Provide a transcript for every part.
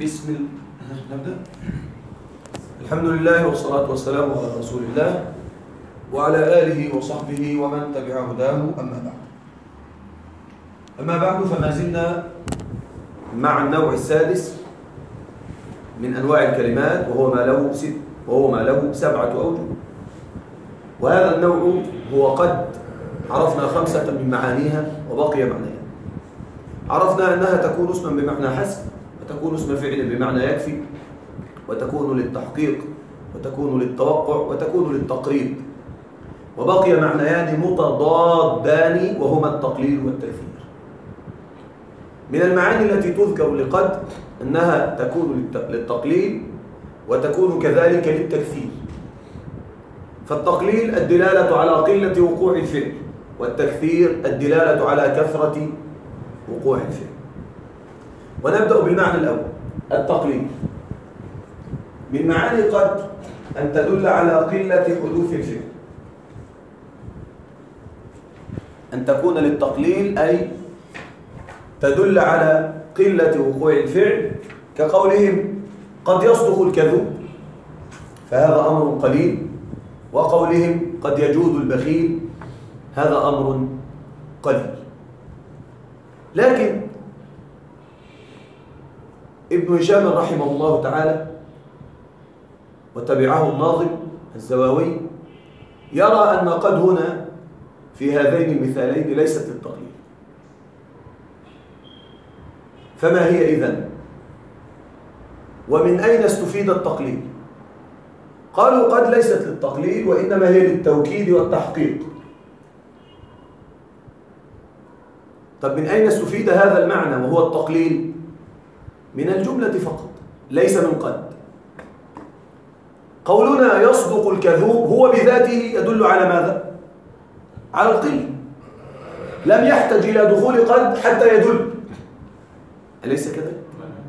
نبدأ. الحمد لله والصلاة والسلام على رسول الله وعلى آله وصحبه ومن تبع هداه. أما بعد فما زلنا مع النوع السادس من أنواع الكلمات وهو ما له 7 أوجه. وهذا النوع هو قد عرفنا 5 من معانيها وبقي معناها. عرفنا أنها تكون اسما بمعنى حسب، وتكون اسم فعل بمعنى يكفي، وتكون للتحقيق، وتكون للتوقع، وتكون للتقريب. وبقي معنيان متضادان وهما التقليل والتكثير. من المعاني التي تذكر لقد أنها تكون للتقليل وتكون كذلك للتكثير. فالتقليل الدلالة على قلة وقوع الفعل، والتكثير الدلالة على كثرة وقوع الفعل. ونبدأ بالمعنى الأول، التقليل. من معاني قد أن تدل على قلة حدوث الفعل، أن تكون للتقليل أي تدل على قلة وقوع الفعل، كقولهم قد يصدق الكذوب فهذا أمر قليل، وقولهم قد يجود البخيل هذا أمر قليل. لكن ابن هشام رحمه الله تعالى وتبعه الناظم الزواوي يرى أن قد هنا في هذين المثالين ليست للتقليل. فما هي إذن؟ ومن أين استفيد التقليل؟ قالوا قد ليست للتقليل وإنما هي للتوكيد والتحقيق. طب من أين استفيد هذا المعنى وهو التقليل؟ من الجملة فقط ليس من قد. قولنا يصدق الكذوب هو بذاته يدل على ماذا؟ على القلة. لم يحتاج إلى دخول قد حتى يدل، أليس كذلك؟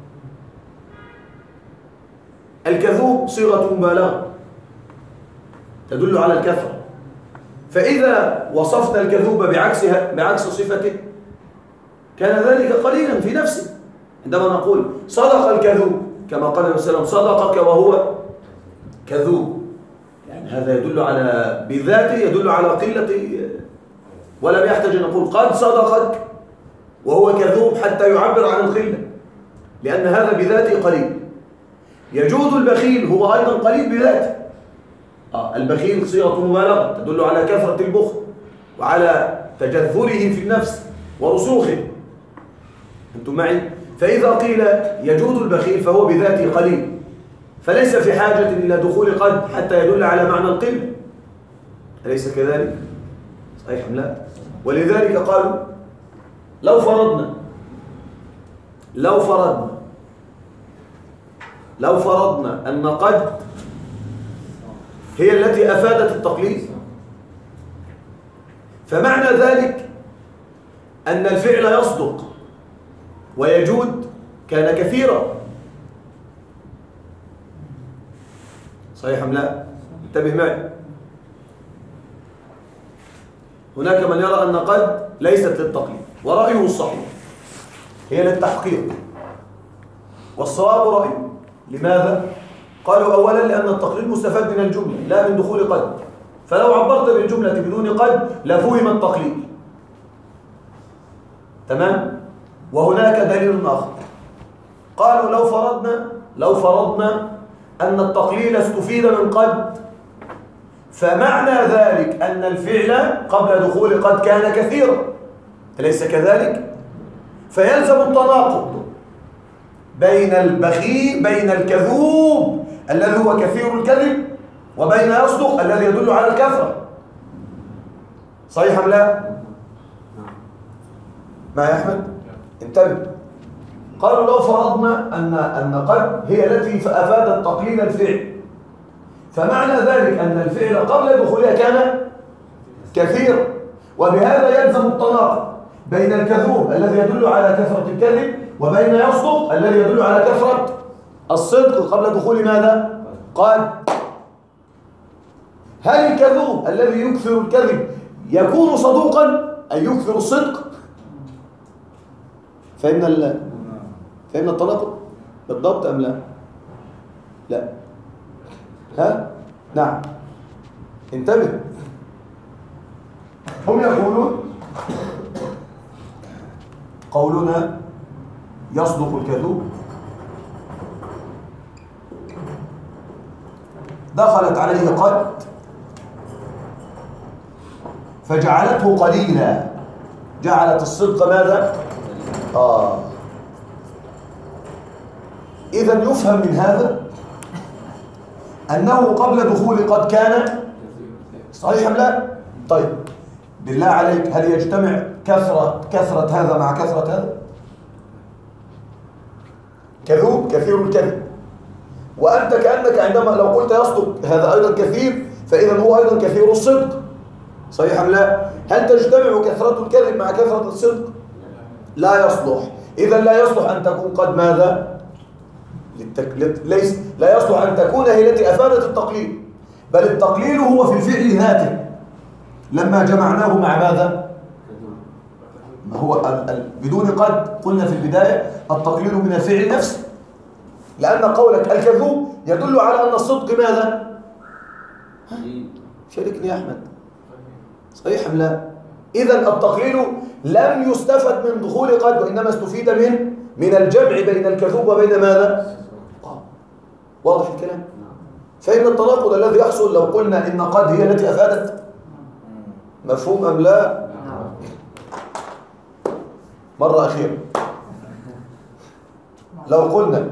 الكذوب صيغة مبالغة تدل على الكثرة، فإذا وصفنا الكذوب بعكس صفته كان ذلك قليلا في نفسه. عندما نقول صدق الكذوب كما قال النبي صلى الله عليه وسلم صدقك وهو كذوب، يعني هذا يدل على بذاته يدل على قلة، ولم يحتاج أن نقول قد صدقك وهو كذوب حتى يعبر عن القلة، لأن هذا بذاته قليل. يجود البخيل هو أيضا قليل بذاته. البخيل صيغة مبالغة تدل على كثرة البخل وعلى تجذره في النفس ورسوخه. أنتم معي؟ فإذا قيل يجود البخيل فهو بذاته قليل، فليس في حاجة إلى دخول قد حتى يدل على معنى القلة، أليس كذلك؟ صحيح أم لا؟ ولذلك قالوا لو فرضنا أن قد هي التي أفادت التقليد، فمعنى ذلك أن الفعل يصدق ويجود كان كثيرا. صحيح أم لا؟ انتبه معي. هناك من يرى أن قد ليست للتقليد، ورأيه الصحيح هي للتحقيق، والصواب رأيه. لماذا؟ قالوا أولا لأن التقليد مستفاد من الجملة لا من دخول قد، فلو عبرت بالجملة بدون قد لفهم التقليد. تمام؟ وهناك دليل آخر، قالوا لو فرضنا أن التقليل استفيد من قد، فمعنى ذلك أن الفعل قبل دخول قد كان كثيرا، أليس كذلك؟ فيلزم التناقض بين الكذوب الذي هو كثير الكذب وبين يصدق الذي يدل على الكثرة. صحيح أم لا؟ ما يا أحمد؟ انتبه. قالوا لو فرضنا أن قد هي التي أفادت تقليل الفعل، فمعنى ذلك أن الفعل قبل دخولها كان كثير، وبهذا يلزم التناقض بين الكذوب الذي يدل على كثرة الكذب وبين يصدق الذي يدل على كثرة الصدق قبل دخول ماذا؟ قد. هل الكذوب الذي يكثر الكذب يكون صدوقا أي يكثر الصدق؟ فإن التناقض بالضبط أم لا؟ لا. ها؟ نعم. انتبه. هم يقولون قولنا يصدق الكذوب دخلت عليه قد فجعلته قليلا، جعلت الصدق ماذا؟ إذن يفهم من هذا أنه قبل دخول قد كان صحيح أم لا؟ طيب بالله عليك، هل يجتمع كثرة هذا مع كثرة هذا؟ كذوب كثير الكذب، وأنت كأنك عندما لو قلت يصدق هذا أيضا كثير، فإذا هو أيضا كثير الصدق، صحيح أم لا؟ هل تجتمع كثرة الكذب مع كثرة الصدق؟ لا يصلح. إذا لا يصلح أن تكون قد ماذا؟ ليس لا يصلح أن تكون هي التي أفادت التقليل، بل التقليل هو في الفعل ذاته لما جمعناه مع ماذا؟ ما هو بدون قد قلنا في البداية التقليل من الفعل نفسه، لأن قولك الكذوب يدل على أن الصدق ماذا؟ شاركني يا أحمد، صحيح أم لا؟ إذن التقليل لم يستفد من دخول قد، وإنما استفيد من الجمع بين الكذوب وبين ماذا؟ واضح الكلام؟ فإن التناقض الذي يحصل لو قلنا إن قد هي التي أفادت، مفهوم أم لا؟ مرة أخيرة، لو قلنا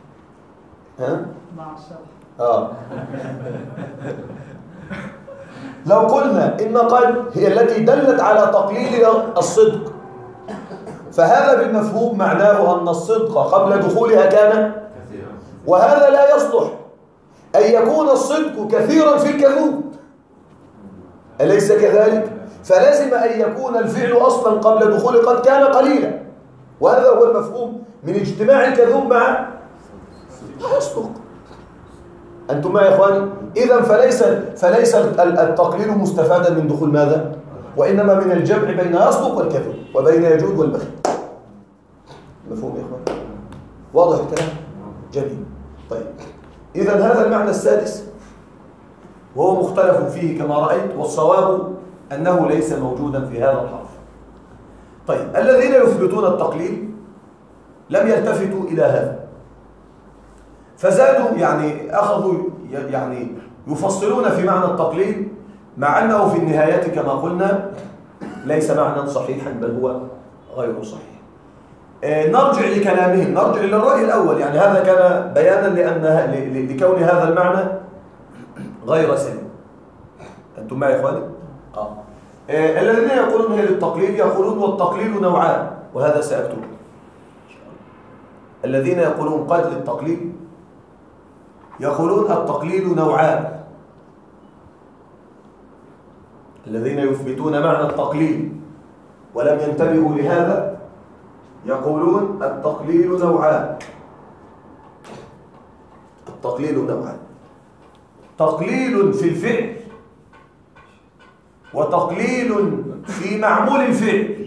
لو قلنا إن قد هي التي دلت على تقليل الصدق، فهذا بالمفهوم معناه أن الصدق قبل دخولها كان، وهذا لا يصلح أن يكون الصدق كثيرا في الكذوب، أليس كذلك؟ فلازم أن يكون الفعل أصلا قبل دخول قد كان قليلا، وهذا هو المفهوم من اجتماع الكذوب مع يصدق. أنتم معي يا إخواني؟ إذن فليس التقليل مستفادا من دخول ماذا؟ وإنما من الجمع بين يصدق والكذوب وبين يجود والبخيل. مفهوم يا إخواني؟ واضح الكلام؟ جميل. طيب إذن هذا المعنى السادس وهو مختلف فيه كما رأيت، والصواب أنه ليس موجودا في هذا الحرف. طيب الذين يثبتون التقليل لم يلتفتوا إلى هذا، فزادوا أخذوا يفصلون في معنى التقليل، مع أنه في النهاية كما قلنا ليس معنى صحيحا بل هو غير صحيح. نرجع لكلامهم، نرجع للرأي الأول، هذا كان بيانا لكون هذا المعنى غير سليم. أنتم معي يا إخواني؟ الذين يقولون هي للتقليل يقولون والتقليل نوعان، وهذا سأكتبه. الذين يقولون قد للتقليل يقولون التقليل نوعان. الذين يثبتون معنى التقليل ولم ينتبهوا لهذا يقولون التقليل نوعان. التقليل نوعان: تقليل في الفعل وتقليل في معمول الفعل.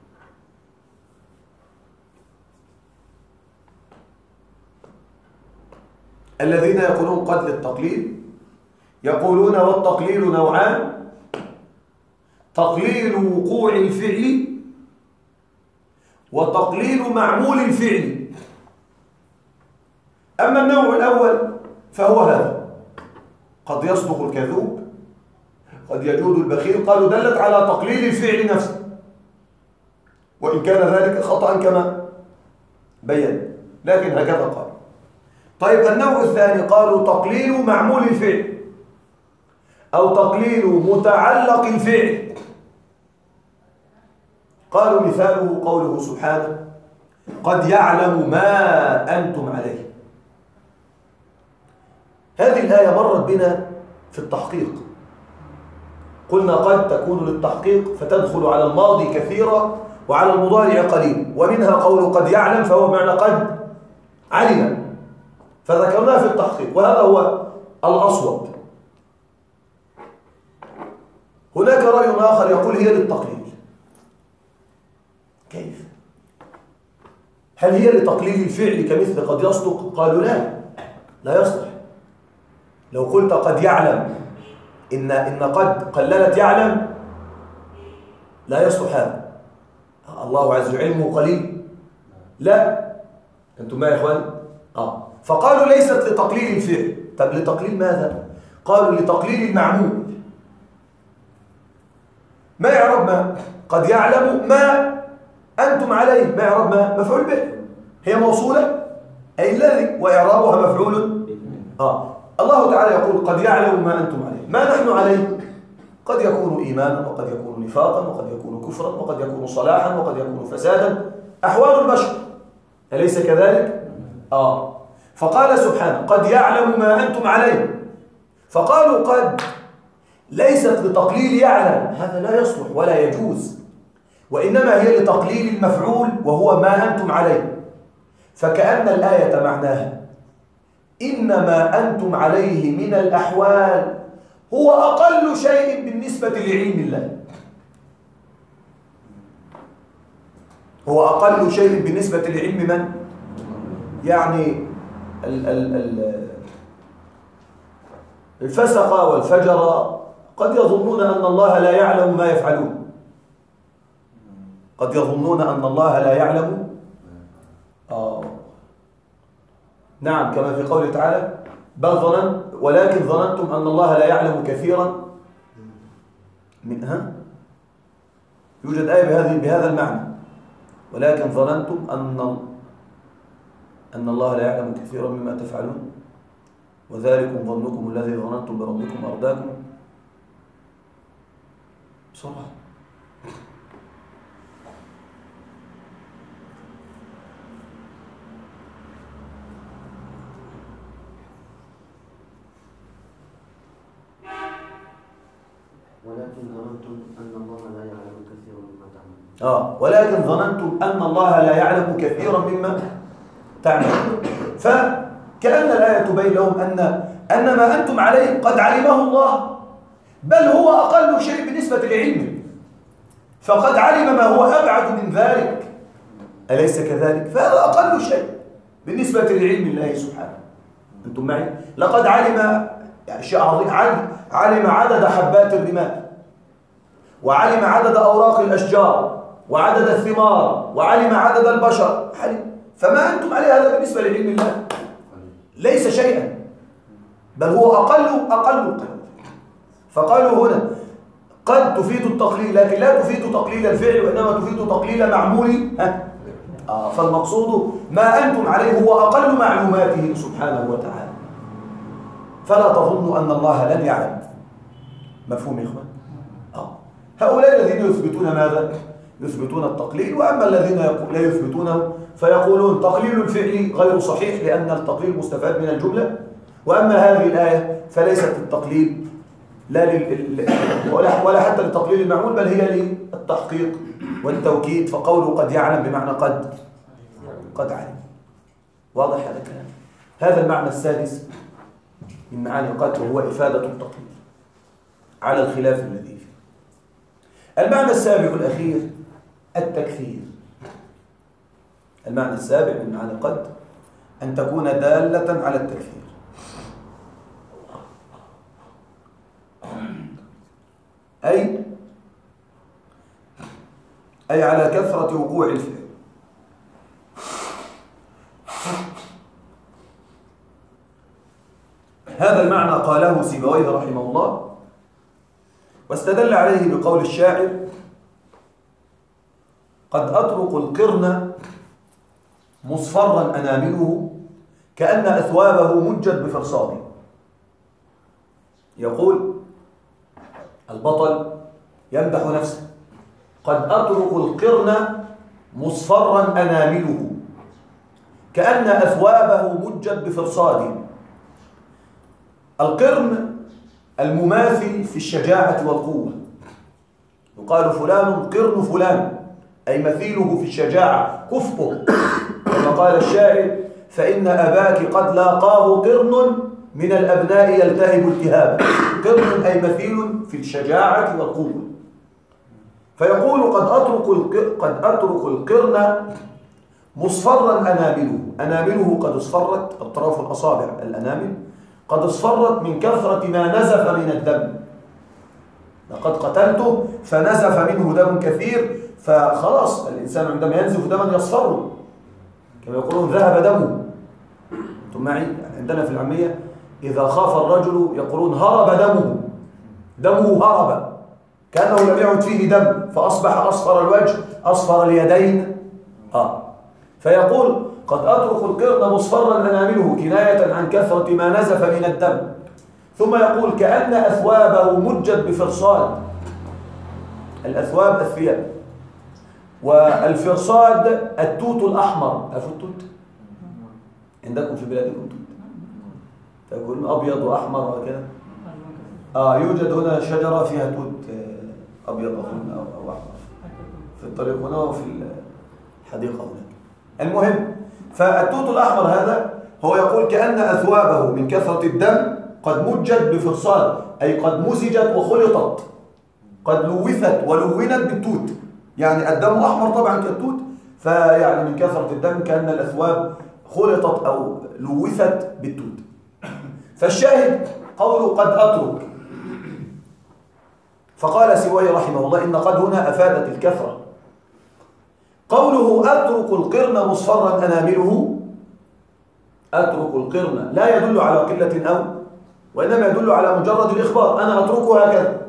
الذين يقولون قد للتقليل يقولون والتقليل نوعان: تقليل وقوع الفعل وتقليل معمول الفعل. أما النوع الأول فهو هذا: قد يصدق الكذوب، قد يجود البخيل، قالوا دلت على تقليل الفعل نفسه، وإن كان ذلك خطأ كما بين، لكن هكذا قال. طيب النوع الثاني قالوا تقليل معمول الفعل أو تقليل متعلق الفعل. قالوا مثاله قوله سبحانه: قد يعلم ما أنتم عليه. هذه الآية مرت بنا في التحقيق، قلنا قد تكون للتحقيق فتدخل على الماضي كثيرا وعلى المضارع قليل، ومنها قول قد يعلم فهو معنى قد علم، فذكرناه في التحقيق وهذا هو الأصوب. هناك رأي آخر يقول هي للتقليل. كيف؟ هل هي لتقليل الفعل كمثل قد يصدق؟ قالوا لا، لا يصلح. لو قلت قد يعلم إن قد قللت يعلم لا يصلح هذا. الله عز وجل علمه قليل؟ لا. أنتم معي يا إخوان؟ فقالوا ليست لتقليل الفعل. طب لتقليل ماذا؟ قالوا لتقليل المعمول. ما يعرب ما؟ قد يعلم ما أنتم عليه. ما يعرب ما؟ مفعول به، هي موصولة أي الذي، وإعرابها مفعول. الله تعالى يقول قد يعلم ما أنتم عليه. ما نحن عليه؟ قد يكون إيمانا، وقد يكون نفاقا، وقد يكون كفرا، وقد يكون صلاحا، وقد يكون فسادا، أحوال البشر، أليس كذلك؟ فقال سبحانه قد يعلم ما أنتم عليه. فقالوا قد ليست لتقليل يعلم، هذا لا يصلح ولا يجوز، وإنما هي لتقليل المفعول وهو ما أنتم عليه. فكأن الآية معناها إن ما أنتم عليه من الأحوال هو أقل شيء بالنسبة لعلم الله. هو أقل شيء بالنسبة لعلم من؟ يعني الفسقة والفجرة قد يظنون أن الله لا يعلم ما يفعلون. قد يظنون أن الله لا يعلم. نعم، كما في قوله تعالى بل ظننت ولكن ظننتم أن الله لا يعلم كثيرا منها. يوجد آية بهذا المعنى، ولكن ظننتم أن الله لا يعلم كثيرا مما تفعلون وذلكم ظنكم الذي ظننتم بربكم أرداكم. بسرعة. ولكن ظننتم أن الله لا يعلم كثيرا مما تعملون. ولكن ظننتم أن الله لا يعلم كثيرا مما تعملون. فكأن الآية تبين لهم أن ما أنتم عليه قد علمه الله، بل هو أقل شيء بالنسبة لعلمه، فقد علم ما هو أبعد من ذلك، أليس كذلك؟ فهذا أقل شيء بالنسبة لعلم الله سبحانه. أنتم معي؟ لقد علم، يعني شيء عظيم، علم عدد حبات الرمال، وعلم عدد أوراق الأشجار، وعدد الثمار، وعلم عدد البشر، فما أنتم عليه هذا بالنسبة لعلم الله ليس شيئا، بل هو أقل القليل. فقالوا هنا قد تفيد التقليل، لكن لا تفيد تقليل الفعل، وإنما تفيد تقليل معمول. فالمقصود ما أنتم عليه هو أقل معلوماته سبحانه وتعالى، فلا تظنوا أن الله لن يعلم. مفهوم يا إخوان؟ هؤلاء الذين يثبتون ماذا؟ يثبتون التقليل، وأما الذين لا يثبتونه فيقولون تقليل الفعل غير صحيح لأن التقليل مستفاد من الجملة، وأما هذه الآية فليست التقليل ولا حتى لتقليل المعمول، بل هي للتحقيق والتوكيد. فقوله قد يعلم بمعنى قد علم. واضح هذا الكلام؟ هذا المعنى السادس من معاني قد، وهو إفادة التقليل على الخلاف الذي فيه. المعنى السابع الأخير التكثير. المعنى السابع من معاني قد أن تكون دالة على التكثير، أي على كثرة وقوع الفعل. هذا المعنى قاله سيبويه رحمه الله، واستدل عليه بقول الشاعر قد أطرق القرن مصفرا أنامله كأن أثوابه مجت بفرصاد. يقول البطل يمدح نفسه قد أطرق القرن مصفرا أنامله كأن أثوابه مجت بفرصاد. القرن المماثل في الشجاعة والقوة، يقال فلان قرن فلان، أي مثيله في الشجاعة كفؤه، كما قال الشاعر فإن أباك قد لاقاه قرن من الأبناء يلتهب التهابا. قرن أي مثيل في الشجاعة والقوة. فيقول قد أترك القرن مصفرا أنامله، أنامله قد اصفرت، أطراف الأصابع الأنامل قد اصفرت من كثرة ما نزف من الدم. لقد قتلته فنزف منه دم كثير، فخلاص الإنسان عندما ينزف دما يصفر كما يقولون ذهب دمه. أنتم معي؟ عندنا في العامية إذا خاف الرجل يقولون هرب دمه، دمه هرب، كأنه لم يعد فيه دم، فأصبح أصفر الوجه أصفر اليدين. فيقول قد أترك القرن مصفرا أنامله كناية عن كثرة ما نزف من الدم. ثم يقول كأن أثوابه مجت بفرصاد. الأثواب الثياب، والفرصاد التوت الأحمر. عرفوا التوت؟ عندكم في بلادكم توت؟ تقول أبيض وأحمر وكذا. يوجد هنا شجرة فيها توت أبيض أو أحمر في الطريق هنا وفي الحديقة هناك. المهم، فالتوت الأحمر هذا هو يقول كأن أثوابه من كثرة الدم قد مجت بفرصاد، أي قد مزجت وخلطت، قد لوثت ولونت بالتوت. يعني الدم أحمر طبعا كالتوت، فيعني من كثرة الدم كأن الأثواب خلطت أو لوثت بالتوت. فالشاهد قوله قد أترك. فقال سيبويه رحمه الله إن قد هنا أفادت الكثرة. قوله أترك القرن مصفرا أنامله، أترك القرن لا يدل على قلة أو، وإنما يدل على مجرد الإخبار، أنا أتركه هكذا.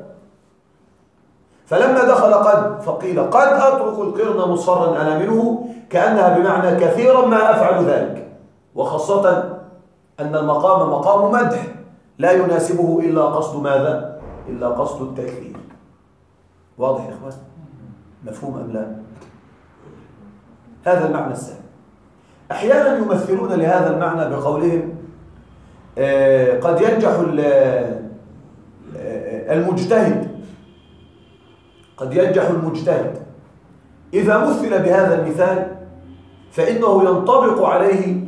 فلما دخل قد فقيل قد أترك القرن مصفرا أنامله، كأنها بمعنى كثيرا ما أفعل ذلك، وخاصة أن المقام مقام مدح لا يناسبه إلا قصد ماذا؟ إلا قصد التكثير. واضح يا إخوان؟ مفهوم أم لا؟ هذا المعنى السهل. أحيانا يمثلون لهذا المعنى بقولهم قد ينجح المجتهد، قد ينجح المجتهد. إذا مثل بهذا المثال فإنه ينطبق عليه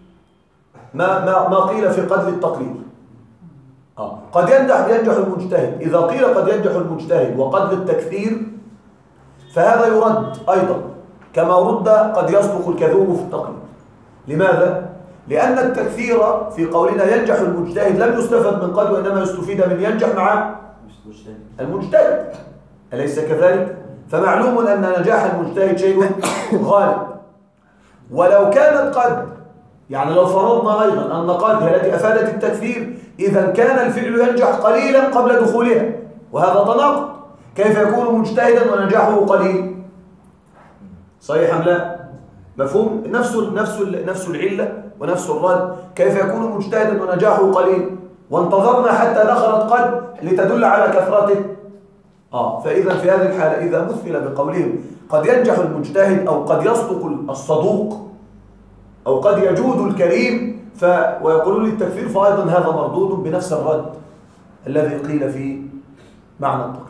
ما قيل في قتل التقليد. قد ينجح المجتهد، إذا قيل قد ينجح المجتهد وقتل التكثير فهذا يرد أيضا، كما رد قد يصدق الكذوب في التقليد. لماذا؟ لأن التكثير في قولنا ينجح المجتهد لم يستفد من قد، وإنما يستفيد من ينجح مع المجتهد، أليس كذلك؟ فمعلوم أن نجاح المجتهد شيء غالب. ولو كانت قد، يعني لو فرضنا أيضا أن قد هي التي أفادت التكثير، إذا كان الفعل ينجح قليلا قبل دخولها، وهذا تناقض. كيف يكون مجتهدا ونجاحه قليل؟ صحيح أم لا؟ مفهوم؟ نفس العلة ونفس الرد. كيف يكون مجتهدا ونجاحه قليل وانتظرنا حتى دخلت قد لتدل على كثرته؟ فإذا في هذه الحالة إذا مثل بقولهم قد ينجح المجتهد أو قد يصدق الصدوق أو قد يجود الكريم ويقولون للتكفير، فأيضا هذا مردود بنفس الرد الذي قيل في معنى التقليد.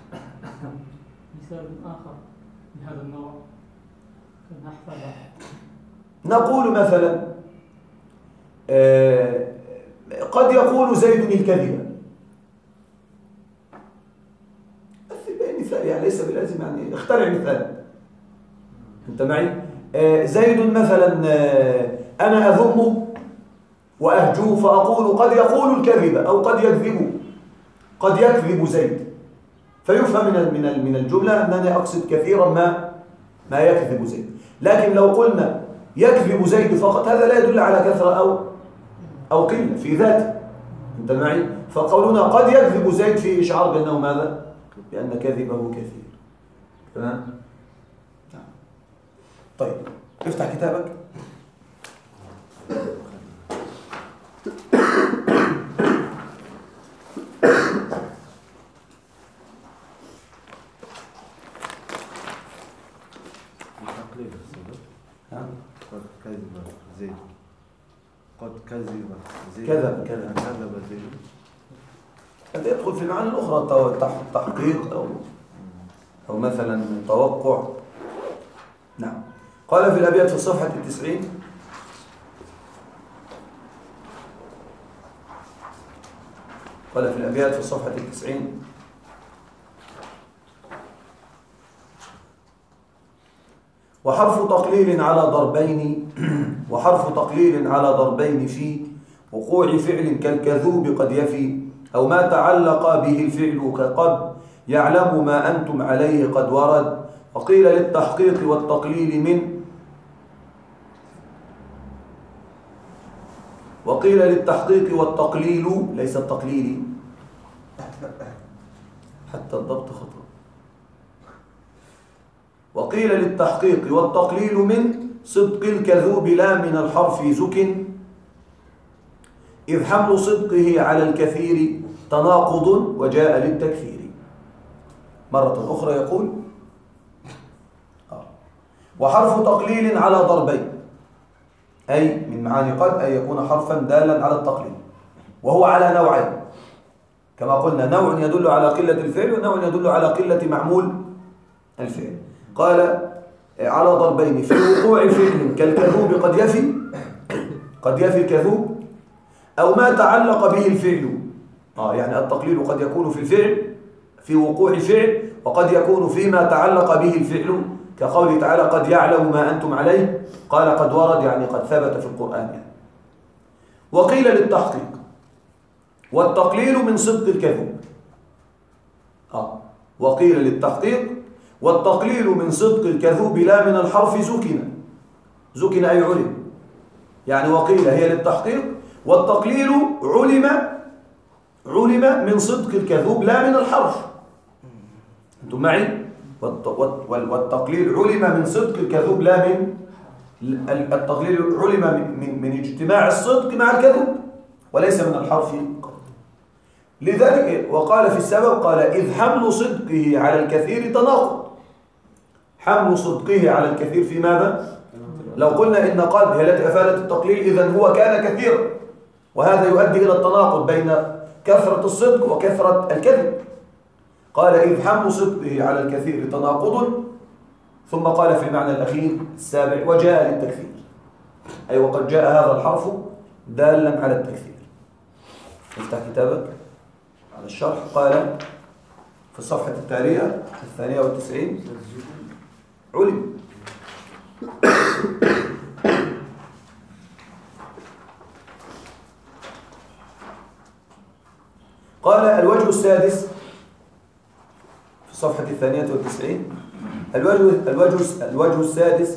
مثال آخر بهذا النوع نحفظه. نقول مثلا قد يقول زيد الكذبة، مثال يعني ليس بلازم، يعني اخترع مثال. أنت معي؟ زيد مثلا أنا أذمه وأهجوه فأقول قد يقول الكذبة أو قد يكذب، قد يكذب زيد، فيفهم من الجملة أنني أقصد كثيرا ما يكذب زيد. لكن لو قلنا يكذب زيد فقط هذا لا يدل على كثرة أو قلة في ذاته. أنت معي؟ فقولنا قد يكذب زيد في إشعار بأنه ماذا؟ بأن كذبه كثير. تمام؟ طيب افتح كتابك. قد كذب زيد، قد كذب زيد، كذب زيد. هذا يدخل في المعاني الأخرى، تحقيق أو مثلا توقع. نعم. قال في الأبيات في الصفحة 90: قال في الأبيات في الصفحة 90: وحرف تقليل على ضربين وحرف تقليل على ضربين في وقوع فعل كالكذوب قد يفي أو ما تعلق به الفعل كقد يعلم ما أنتم عليه قد ورد. وقيل للتحقيق والتقليل من وقيل للتحقيق والتقليل ليس التقليل حتى الضبط خطأ. وقيل للتحقيق والتقليل من صدق الكذوب لا من الحرف زك إذ حمل صدقه على الكثير تناقض وجاء للتكثير. مرة أخرى يقول وحرف تقليل على ضربين، أي من معاني قد أن يكون حرفا دالا على التقليل، وهو على نوعين كما قلنا، نوع يدل على قلة الفعل ونوع يدل على قلة معمول الفعل. قال على ضربين في وقوع فعل كالكذوب قد يفي الكذوب أو ما تعلق به الفعل. يعني التقليل قد يكون في الفعل في وقوع فعل، وقد يكون فيما تعلق به الفعل كقوله تعالى قد يعلم ما أنتم عليه، قال قد ورد يعني قد ثبت في القرآن يعني. وقيل للتحقيق والتقليل من صدق الكذوب. وقيل للتحقيق والتقليل من صدق الكذوب لا من الحرف زكن أي علم يعني. وقيل هي للتحقيق والتقليل علم من صدق الكذوب لا من الحرف. أنتم معي؟ والتقليل علم من صدق الكذوب لا من التقليل علم من اجتماع الصدق مع الكذوب وليس من الحرف. لذلك وقال في السبب قال إذ حمل صدقه على الكثير تناقض. حمل صدقه على الكثير في ماذا؟ لو قلنا إن قد هي التي أفادت التقليل إذن هو كان كثيرا، وهذا يؤدي إلى التناقض بين كثرة الصدق وكثرة الكذب. قال إذ حمل صدقه على الكثير تناقض، ثم قال في المعنى الأخير السابع وجاء للتكثير، أي وقد جاء هذا الحرف دالا على التكثير. افتح كتابك على الشرح. قال في الصفحة التالية 92 علم قال الوجه السادس في الصفحة 92 الوجه السادس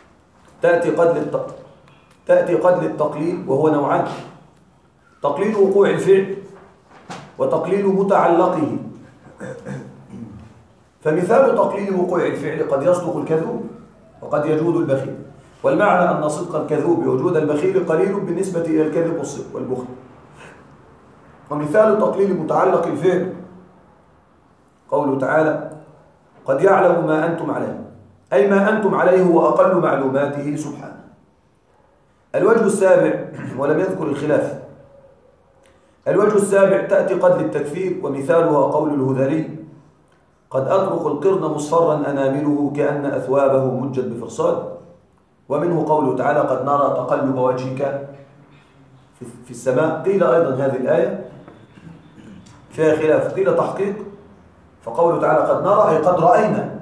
تأتي قد للتقليل وهو نوعان: تقليل وقوع الفعل وتقليل متعلقه. فمثال تقليل وقوع الفعل قد يصدق الكذوب وقد يجود البخيل، والمعنى أن صدق الكذوب وجود البخيل قليل بالنسبة إلى الكذب والبخل. ومثال تقليل متعلق الفعل قوله تعالى قد يعلم ما أنتم عليه، أي ما أنتم عليه هو أقل معلوماته سبحانه. الوجه السابع ولم يذكر الخلاف. الوجه السابع تأتي قد للتكثير ومثالها قول الهذلي قد أطرق القرن مصفرا أنامله كأن أثوابه مجت بفرصاد. ومنه قوله تعالى قد نرى تقلب وجهك في السماء. قيل أيضا هذه الآية فيها خلاف، قيل تحقيق، فقوله تعالى قد نرى أي قد رأينا.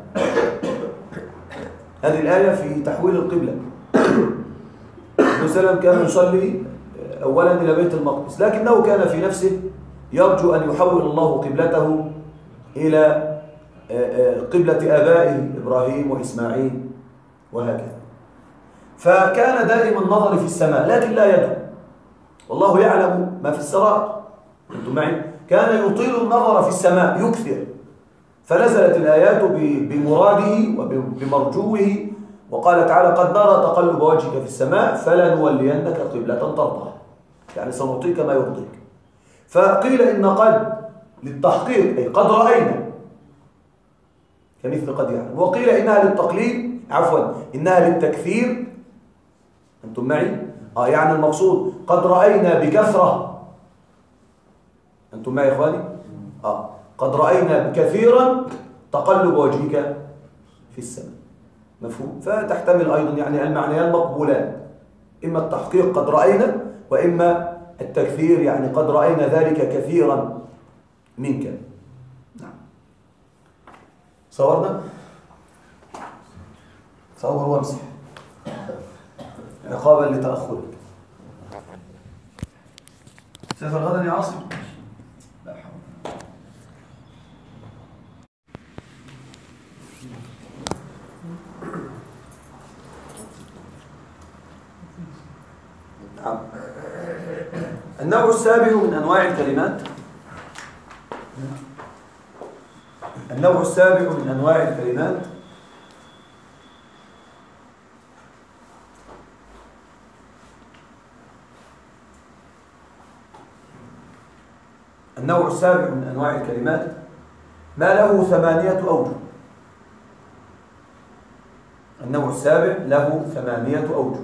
هذه الآية في تحويل القبلة. النبي صلى الله عليه وسلم كان يصلي أولا إلى بيت المقدس، لكنه كان في نفسه يرجو أن يحول الله قبلته إلى قبلة آبائه إبراهيم وإسماعيل وهكذا، فكان دائما النظر في السماء لكن لا يدعو، والله يعلم ما في السرائر. أنتم معي؟ كان يطيل النظر في السماء يكثر، فنزلت الآيات بمراده وبمرجوه، وقال تعالى قد نرى تقلب وجهك في السماء فلنولينك قبلة ترضاها، يعني سنعطيك ما يرضيك. فقيل إن قد للتحقيق أي قد رأينا كمثل قد يعلم، وقيل إنها للتقليل إنها للتكثير. أنتم معي؟ يعني المقصود قد رأينا بكثرة. أنتم معي يا إخواني؟ قد رأينا كثيرا تقلب وجهك في السماء. مفهوم؟ فتحتمل أيضا يعني المعنيان مقبولان، إما التحقيق قد رأينا، وإما التكثير يعني قد رأينا ذلك كثيرا منك. نعم. صورنا؟ صور وامسح عقابا لتأخرك. سافر غدا يا عاصم؟ لا حول. نعم. النوع السابع من أنواع الكلمات، النوع السابع من أنواع الكلمات النوع السابع من أنواع الكلمات ما له 8 أوجه. النوع السابع له 8 أوجه.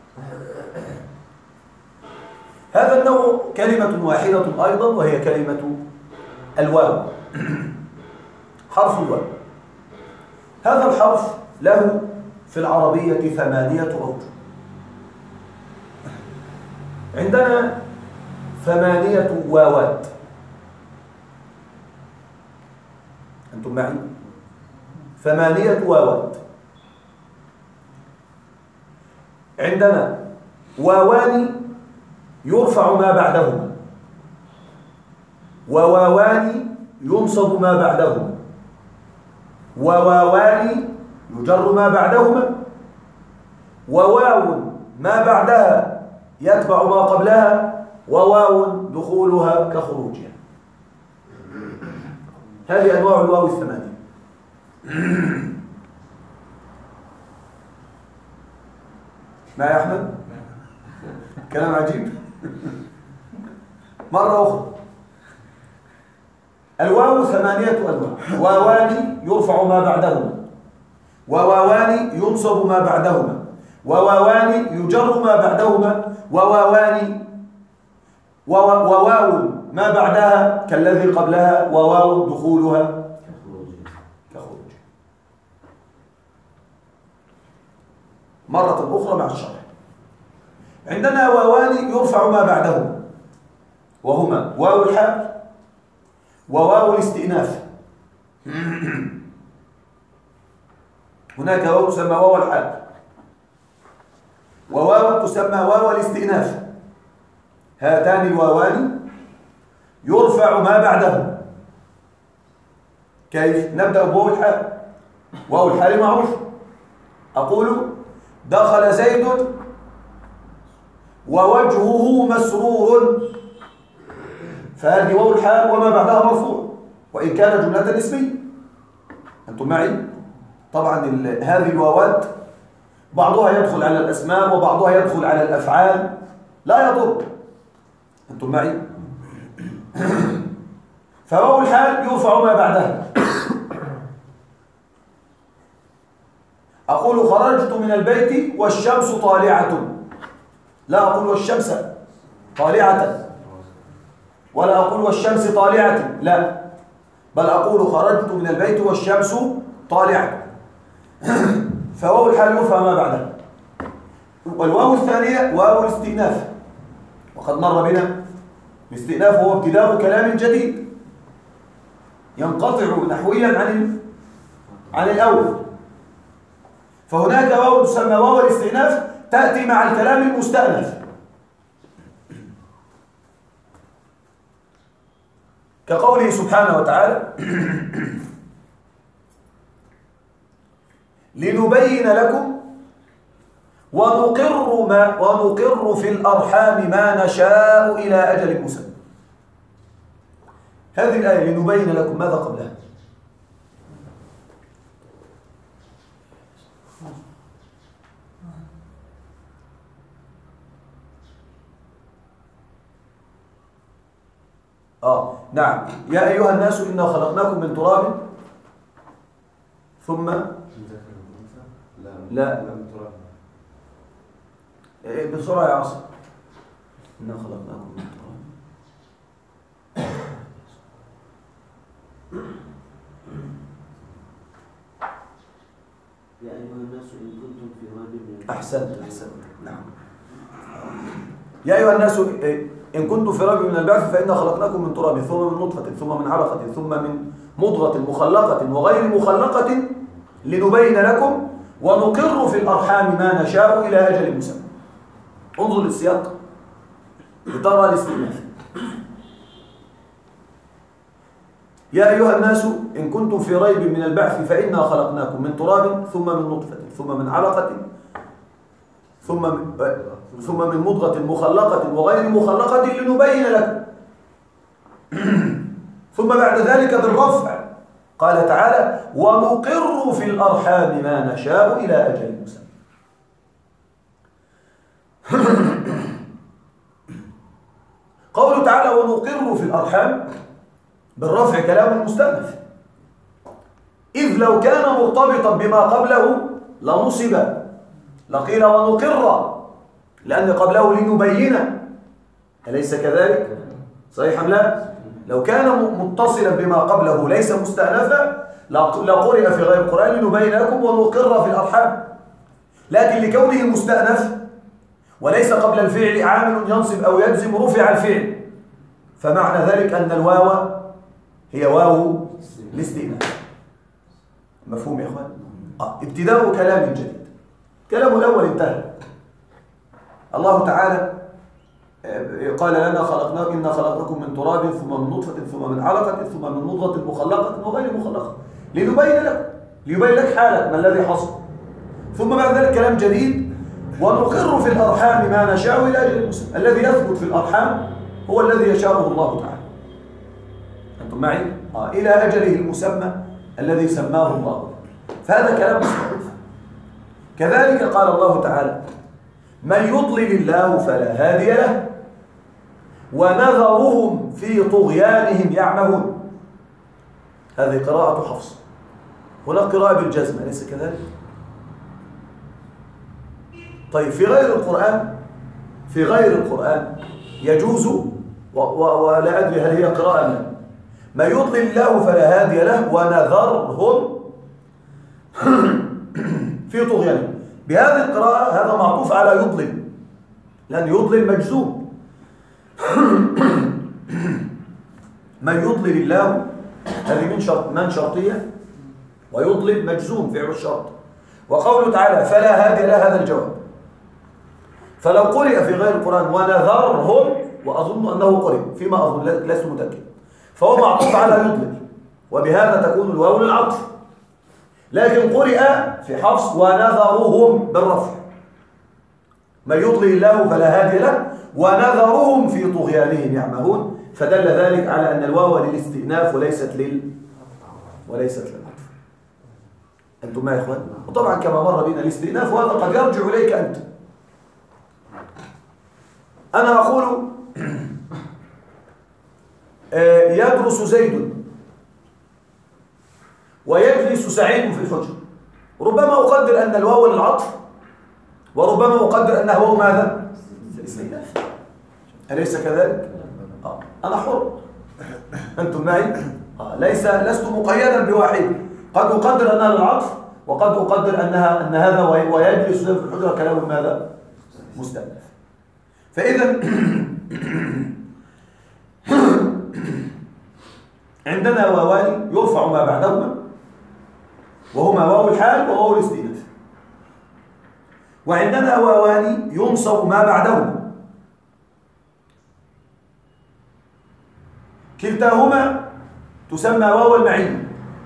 هذا النوع كلمة واحدة أيضا، وهي كلمة الواو، حرف الواو. هذا الحرف له في العربية 8 أوجه. عندنا 8 واوات. أنتم معي؟ 8 واوات. عندنا واوان يرفع ما بعدهما، وواوان ينصب ما بعدهما، وواوان يجر ما بعدهما، وواو ما بعدها يتبع ما قبلها، وواو دخولها كخروجها. هذه أنواع الواو 8. ما يا أحمد؟ كلام عجيب. مرة أخرى، الواو 8 أنواع. واوان يرفع ما بعدهما، وواوان ينصب ما بعدهما، وواوان يجر ما بعدهما، وواوان وواو ما بعدها كالذي قبلها، وواو دخولها كخروج. مرة أخرى مع الشرح. عندنا واوان يرفع ما بعدهما، وهما واو الحال وواو الاستئناف. هناك واو تسمى واو الحال، وواو تسمى واو الاستئناف. هاتان الواوان يرفع ما بعدهما. كيف؟ نبدأ بواو الحال. واو الحال معروف. أقول دخل زيد ووجهه مسرور، فهذه واو الحال وما بعدها مرفوع، وإن كان جملة اسمية. أنتم معي؟ طبعا هذه الواوات بعضها يدخل على الأسماء وبعضها يدخل على الأفعال، لا يضر. أنتم معي؟ فواو الحال يرفع ما بعدها. أقول خرجت من البيت والشمس طالعة، لا أقول والشمس طالعة، ولا أقول والشمس طالعة، لا، بل أقول خرجت من البيت والشمس طالعة. فواو الحال يرفع ما بعدها. والواو الثانية واو الاستئناف، وقد مر بنا الاستئناف هو ابتداء كلام جديد ينقطع نحويا عن الأول. فهناك واو تسمى واو الاستئناف تأتي مع الكلام المستأنف، كقوله سبحانه وتعالى: لنبين لكم ونقر في الأرحام ما نشاء إلى أجل مسمى. هذه الآية لنبين لكم ماذا قبلها؟ نعم. يا أيها الناس إنا خلقناكم من تراب ثم لا بسرعة يا عاصم. إنا خلقناكم من تراب. يا أيها الناس إن كنتم في ريب من أحسنت. نعم. يا أيها الناس إن كنتم في ريب من البعث فإنا خلقناكم من تراب ثم من نطفة ثم من علقة ثم من مضغة مخلقة وغير مخلقة لنبين لكم ونقر في الأرحام ما نشاء إلى أجل مسمى. انظر للسياق لترى الاستئناف. يا أيها الناس إن كنتم في ريب من البعث فإنا خلقناكم من تراب ثم من نطفة ثم من علقة ثم من مضغة مخلقة وغير مخلقة لنبين لكم. ثم بعد ذلك بالرفع قال تعالى ونقر في الأرحام ما نشاء إلى أجل مسمى. قوله تعالى ونقر في الأرحام بالرفع كلام مستأنف، إذ لو كان مرتبطا بما قبله لنصب، لقيل ونقر، لأن قبله لنبين، أليس كذلك؟ صحيح أم لا؟ لو كان متصلا بما قبله ليس مستأنفا لقرئ في غير القرآن لنبين لكم ونقر في الأرحام، لكن لكونه مستأنف وليس قبل الفعل عامل ينصب أو يجزم رفع الفعل، فمعنى ذلك أن الواو هي واو الاستئناف. مفهوم يا إخوان؟ ابتداء كلام جديد. كلام الأول انتهى. الله تعالى قال لنا إنا خلقناكم من تراب ثم من نطفة ثم من علقة ثم من مضغة مخلقة وغير مخلقة لنبين لك، ليبين لك حالك ما الذي حصل. ثم بعد ذلك كلام جديد ونقر في الأرحام ما نشاء إلى أجل مسمى. الذي يثبت في الأرحام هو الذي يشاءه الله تعالى. أنتم معي؟ إلى أجله المسمى الذي سماه الله. فهذا كلام مستحيل. كذلك قال الله تعالى من يضلل الله فلا هادي له ونذرهم في طغيانهم يعمهون. هذه قراءة حفص. هنا قراءة بالجزم، أليس كذلك؟ طيب في غير القرآن يجوز ولا أدري هل هي قراءة لا. ما يضلل الله فلا هادي له ونذرهم في طغيانهم. بهذه القراءة هذا معطوف على يضلل، لأن يضلل مجزوم. من يضلل الله هذه من شرطية، ويضلل مجزوم فعل الشرط. وقوله تعالى فلا هادي له هذا الجواب. فلو قرئ في غير القرآن ونذرهم، وأظن أنه قرئ فيما أظن لست متأكد، فهو معطوف على يضلل، وبهذا تكون الواو للعطف. لكن قرئ في حفص ونذرهم بالرفع. من يضلل الله فلا هادي له ونذرهم في طغيانهم يعمهون. فدل ذلك على أن الواو للاستئناف وليست للعطف. أنتم ما يا إخوان؟ وطبعا كما مر بنا الاستئناف، وهذا قد يرجع إليك أنت. أنا أقول يدرس زيد ويجلس سعيد في الحجر. ربما أقدر أن الواو للعطف، وربما أقدر أنه هو ماذا؟ الاستئناف. أليس كذلك؟ أنا حر. أنتم معي؟ لست مقيدا بواحد. قد أقدر أنها للعطف، وقد أقدر أن هذا ويجلس في الحجرة كلام ماذا؟ مستأنف. فإذا عندنا واوان يرفع ما بعدهما، وهما واو الحال وواو الاستئناف. وعندنا واوان ينصب ما بعدهما، كلتاهما تسمى واو المعية،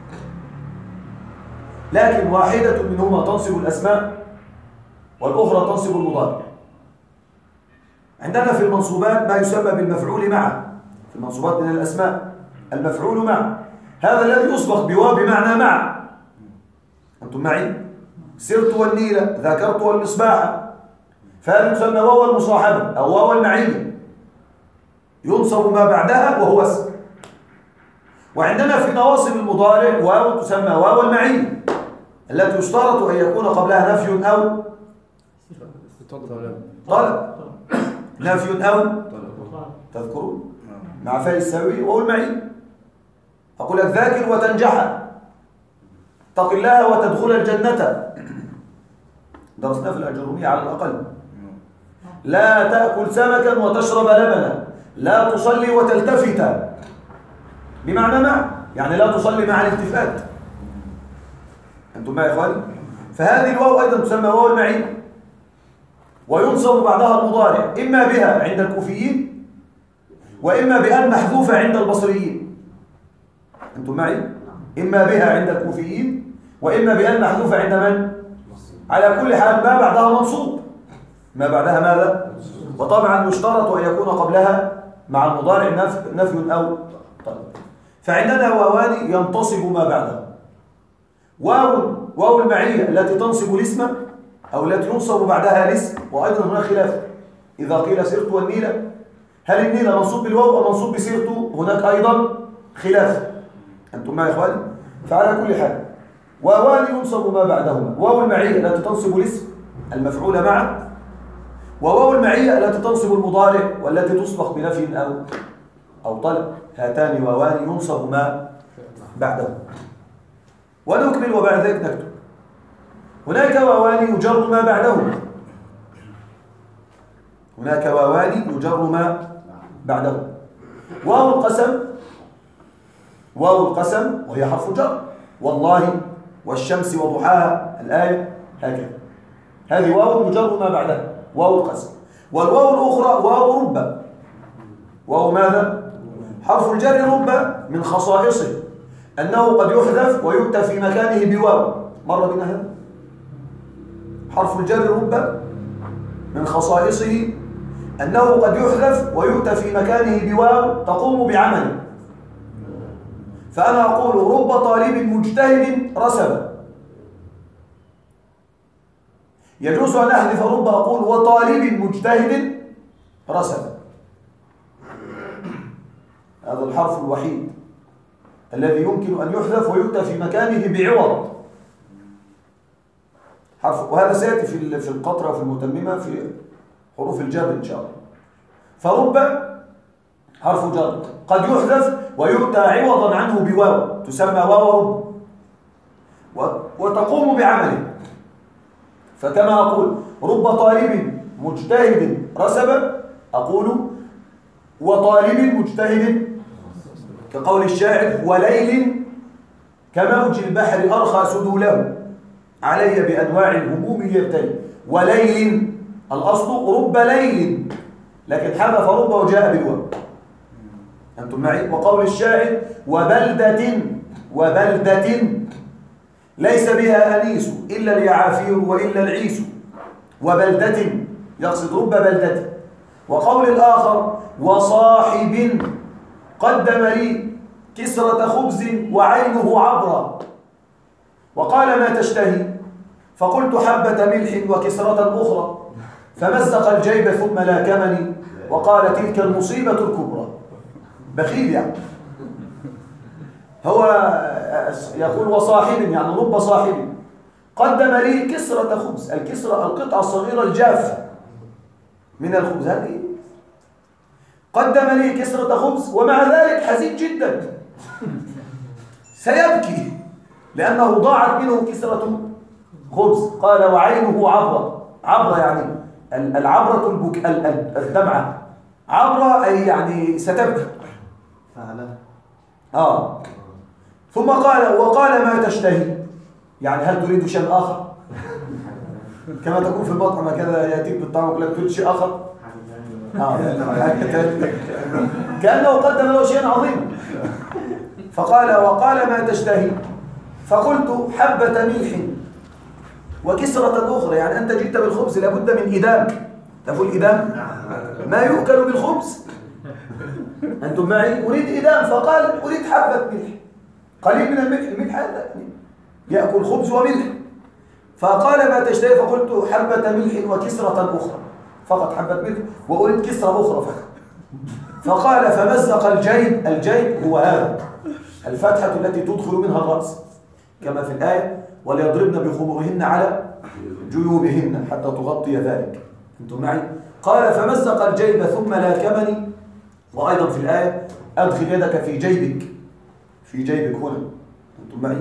لكن واحدة منهما تنصب الأسماء والأخرى تنصب المضارع. عندنا في المنصوبات ما يسمى بالمفعول معا، في المنصوبات من الأسماء المفعول معا، هذا الذي يسبق بواو بمعنى مع. أنتم معي؟ سرت والنيل، ذكرت والمصباح، فهذا يسمى واو المصاحبة أو واو المعية، ينصب ما بعدها وهو اسم. وعندنا في نواصب المضارع واو تسمى واو المعية، التي يشترط أن يكون قبلها نفي أو طلب. نفي أو تذكرون مع فاء السبب وهو المعين. أقول لك ذاكر وتنجح، اتق الله وتدخل الجنة، درسنا في الأجرومية على الأقل. لا تأكل سمكا وتشرب لبنا، لا تصلي وتلتفت، بمعنى مع، يعني لا تصلي مع الالتفات. أنتم معي يا إخواني؟ فهذه الواو أيضا تسمى واو المعية، وينصب بعدها المضارع إما بها عند الكوفيين وإما بأن محذوفة عند البصريين. أنتم معي؟ إما بها عند الكوفيين وإما بأن محذوفة عند من؟ على كل حال ما بعدها منصوب، ما بعدها ماذا؟ وطبعا يشترط أن يكون قبلها مع المضارع نفي أو طلب. فعندنا واوان ينتصب ما بعدها، واو المعية التي تنصب الاسم أو التي ينصب بعدها الاسم، وأيضا هناك خلاف إذا قيل سرت والنيل، هل النيل منصوب بالواو أو منصوب بسرت؟ هناك أيضا خلاف. أنتم معي يا إخواني؟ فعلى كل حال واوان ينصب ما بعدهما، واو المعية التي تنصب الاسم المفعول معه، وواو المعية التي تنصب المضارع والتي تسبق بنفي أو طلب. هاتان واوان ينصب ما بعدهما. ونكمل وبعد ذلك نكتب. هناك واوان يجر ما بعدهما، هناك واوان يجر ما بعدهما. واو القسم وهي حرف جر، والله والشمس وضحاها، الآية هكذا، هذه واو يجر ما بعدها، واو القسم. والواو الأخرى واو رب. واو ماذا؟ حرف الجر رب من خصائصه أنه قد يحذف ويؤتى في مكانه بواو، مر بنا هذا. حرف الجر رب من خصائصه أنه قد يحذف ويؤتى في مكانه بواو تقوم بعمله. فأنا أقول رب طالب مجتهد رسب، يجوز أن أحذف رب أقول وطالب مجتهد رسب. هذا الحرف الوحيد الذي يمكن أن يحذف ويؤتى في مكانه بعوض حرف، وهذا سيأتي في القطرة وفي المتممة في حروف الجر إن شاء الله. فرب حرف جر قد يحذف ويؤتى عوضا عنه بواو تسمى واو رب وتقوم بعمله. فكما أقول رب طالب مجتهد رسب، أقول وطالب مجتهد، كقول الشاعر وليل كموج البحر أرخى سدوله علي بأنواع الهموم يبتلي. وليل الأصل رب ليل، لكن حذف رب وجاء بالواو. أنتم معي؟ وقول الشاعر وبلدة ليس بها أنيس إلا اليعافير وإلا العيس، وبلدة يقصد رب بلدة. وقول الآخر وصاحب قدم لي كسرة خبز وعينه عبرة، وقال ما تشتهي فقلت حبة ملح وكسرة أخرى، فمزق الجيب ثم لاكمني وقال تلك المصيبة الكبرى. بخيل يعني، هو يقول وصاحب يعني رب صاحب قدم لي كسرة خبز، الكسرة القطعة الصغيرة الجافة من الخبز، هذه قدم لي كسرة خبز ومع ذلك حزين جدا سيبكي لأنه ضاعت منه كسرة خبز. قال وعينه عبرة يعني العبرة الدمعة، عبرة أي يعني ستبكي. ثم قال وقال ما تشتهي، يعني هل تريد شيء آخر؟ كما تكون في المطعم كذا يأتيك بالطعام ويقول لك تريد شيء آخر؟ كأنه قدم له شيئا عظيما. فقال وقال ما تشتهي فقلت حبة ملح وكسرة أخرى، يعني أنت جئت بالخبز لابد من إدام، تقول إدام ما يؤكل بالخبز. أنتم معي؟ أريد إدام، فقال أريد حبة ملح، قليل من الملح هذا يأكل خبز وملح. فقال ما تشتهي فقلت حبة ملح وكسرة أخرى، فقط حبة ملح وأريد كسرة أخرى فقط. فقال فمزق الجيب هو هذا الفتحة التي تدخل منها الرأس كما في الآية وليضربن بخمورهن على جيوبهن حتى تغطي ذلك. أنتم معي؟ قال فمزق الجيب ثم لاكمني، وأيضا في الآية أدخل يدك في جيبك هنا. أنتم معي؟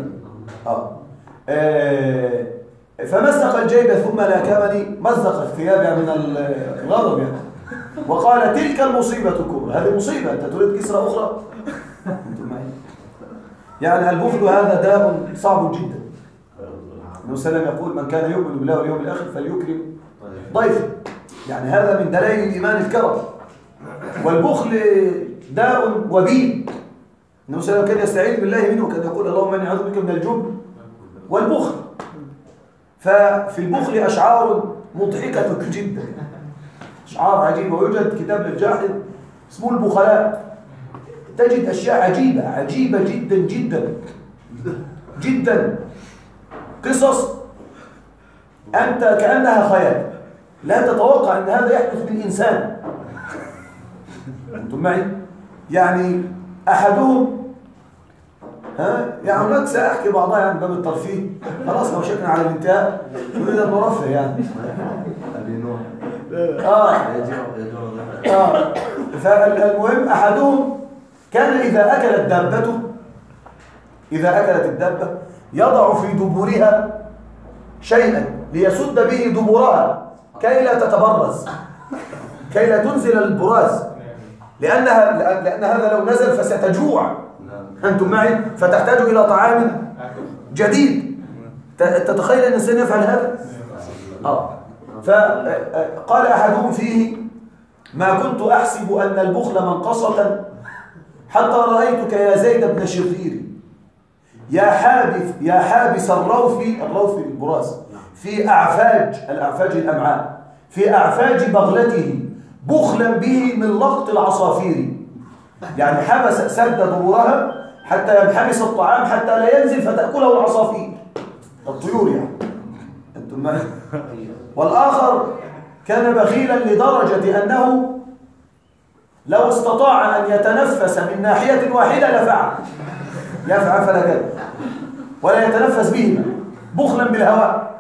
فمزق الجيب ثم لاكمني، مزق الثياب من الغضب يعني. وقال تلك المصيبة الكبرى، هذه مصيبة، أنت تريد كسرة أخرى؟ أنتم معي؟ يعني البخل هذا داء صعب جدا. النبي صلى الله عليه وسلم يقول من كان يؤمن بالله واليوم الآخر فليكرم ضيفه. يعني هذا من دلائل الإيمان الكرم. والبخل داء وبيل. النبي صلى الله عليه وسلم كان يستعيذ بالله منه، كان يقول اللهم اني اعوذ بك من الجبن والبخل. ففي البخل أشعار مضحكة جدا، أشعار عجيبة. ويوجد كتاب للجاحظ اسمه البخلاء، تجد أشياء عجيبة عجيبة جدا جدا جدا، قصص أنت كأنها خيال، لا تتوقع أن هذا يحدث من إنسان. أنتم معي؟ يعني أحدهم يعني هناك سأحكي بعضها يعني باب الترفيه، خلاص لو شكنا على الانتهاء نريد أن نرفه يعني. فالمهم أحدهم كان إذا أكلت دابته، إذا أكلت الدابة يضع في دبرها شيئا ليسد به دبرها كي لا تتبرز، كي لا تنزل البراز، لأن هذا لو نزل فستجوع. أنتم معي؟ فتحتاج إلى طعام جديد. تتخيل أن الإنسان يفعل هذا؟ فقال أحدهم فيه ما كنت أحسب أن البخل منقصة حتى رأيتك يا زيد بن شرير يا حابس الروف البراز في الأعفاج الأمعاء في أعفاج بغلته بخلا به من لقط العصافير. يعني حبس سد ظهورها حتى ينحبس الطعام حتى لا ينزل فتأكله العصافير، الطيور يعني. أنتم معي؟ والآخر كان بخيلا لدرجة أنه لو استطاع أن يتنفس من ناحية واحدة لفعل، يفعل فلا كذب ولا يتنفس بهما بخلا بالهواء.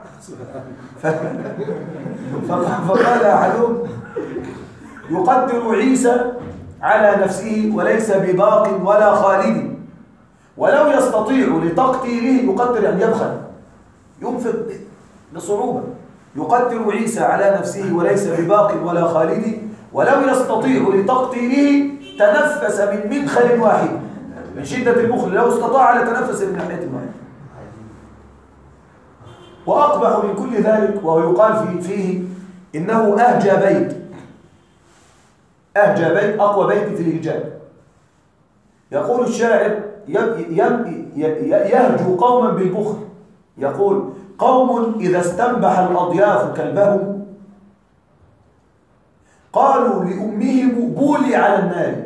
فقال أحدهم يقدر عيسى على نفسه وليس بباق ولا خالد، ولو يستطيع لتقديره يقدر يعني يبخل ينفق بصعوبة. يقدر عيسى على نفسه وليس بباق ولا خالد، ولو يستطيع لتقديره تنفس من مدخل واحد من شدة البخل، لو استطاع لتنفس من ناحية واحدة. وأقبح من كل ذلك وهو يقال فيه إنه أهجى بيت أقوى بيت في الهجاب. يقول الشاعر يهجو قوما بالبخل، يقول قوم إذا استنبح الأضياف كلبهم قالوا لأمهم بولي على النار،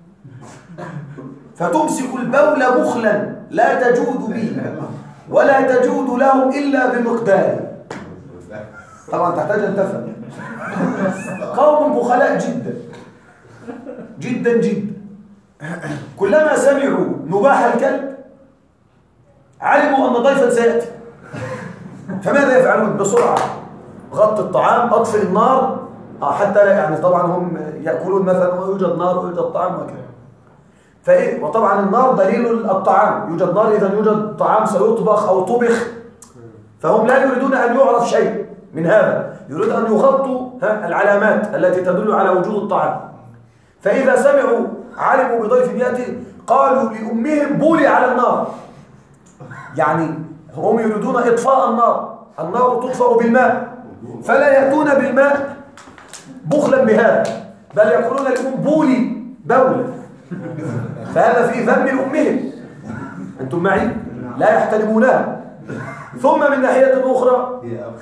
فتمسك البول بخلا لا تجود به ولا تجود لهم إلا بمقدار. طبعا تحتاج أن تفهم. قوم بخلاء جدا جدا جدا، كلما سمعوا نباح الكلب علموا أن ضيفا سيأتي، فماذا يفعلون؟ بسرعة غط الطعام، أطفئ النار حتى لا يعني طبعا هم يأكلون مثلا ويوجد نار ويوجد طعام وكذا. فإيه؟ وطبعا النار دليل الطعام، يوجد نار إذا يوجد طعام سيطبخ أو طبخ، فهم لا يريدون أن يعرف شيء من هذا، يريد أن يغطوا العلامات التي تدل على وجود الطعام. فإذا سمعوا علموا بضيف يأتي قالوا لأمهم بولي على النار، يعني هم يريدون إطفاء النار تطفأ بالماء، فلا يأتون بالماء بخلا بهذا، بل يقولون لهم بولي بولا، فهذا في ذم أمهم. أنتم معي؟ لا يحترمونها. ثم من ناحية أخرى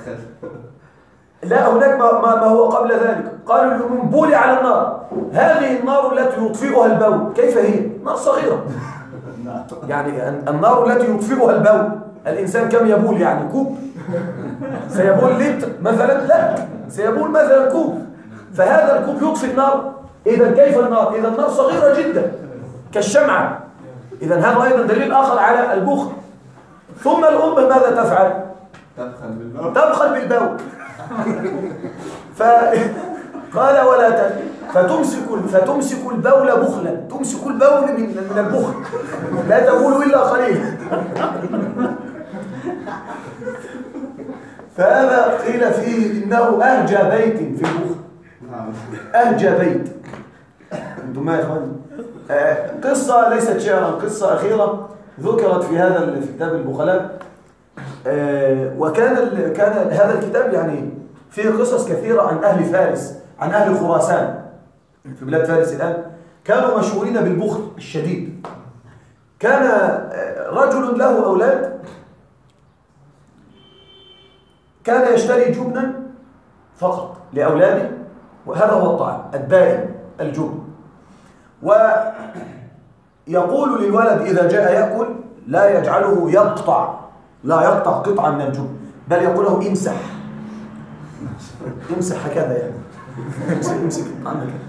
لا هناك ما هو قبل ذلك، قالوا لهم بولي على النار، هذه النار التي يطفئها البول كيف هي؟ نار صغيرة، يعني النار التي يطفئها البول الإنسان كم يبول؟ يعني كوب، سيبول لتر مثلا؟ لا، سيبول مثلا كوب، فهذا الكوب يطفئ النار. إذا كيف النار؟ إذا النار صغيرة جدا كالشمعة. إذا هذا أيضا دليل آخر على البخل. ثم الأم ماذا تفعل؟ تبخل بالبول. فقال ولا فتمسك البول بخلا، تمسك البول من البخل، لا تبول إلا قليلا. فهذا قيل فيه إنه أهجى بيت في البخل، أهجى بيت. أنتم ما يا إخواني؟ قصة ليست شعرا، قصة أخيرة ذكرت في هذا في كتاب البخلاء. كان هذا الكتاب يعني فيه قصص كثيرة عن أهل فارس، عن أهل خراسان في بلاد فارس الآن. كانوا مشهورين بالبخل الشديد. كان رجل له أولاد كان يشتري جبنا فقط لأولاده، وهذا هو الطعام الدائم الجبن. ويقول للولد إذا جاء يأكل لا يجعله يقطع، لا يقطع قطعة من الجبن، بل يقول له امسح امسح هكذا يعني امسك الطعام هكذا،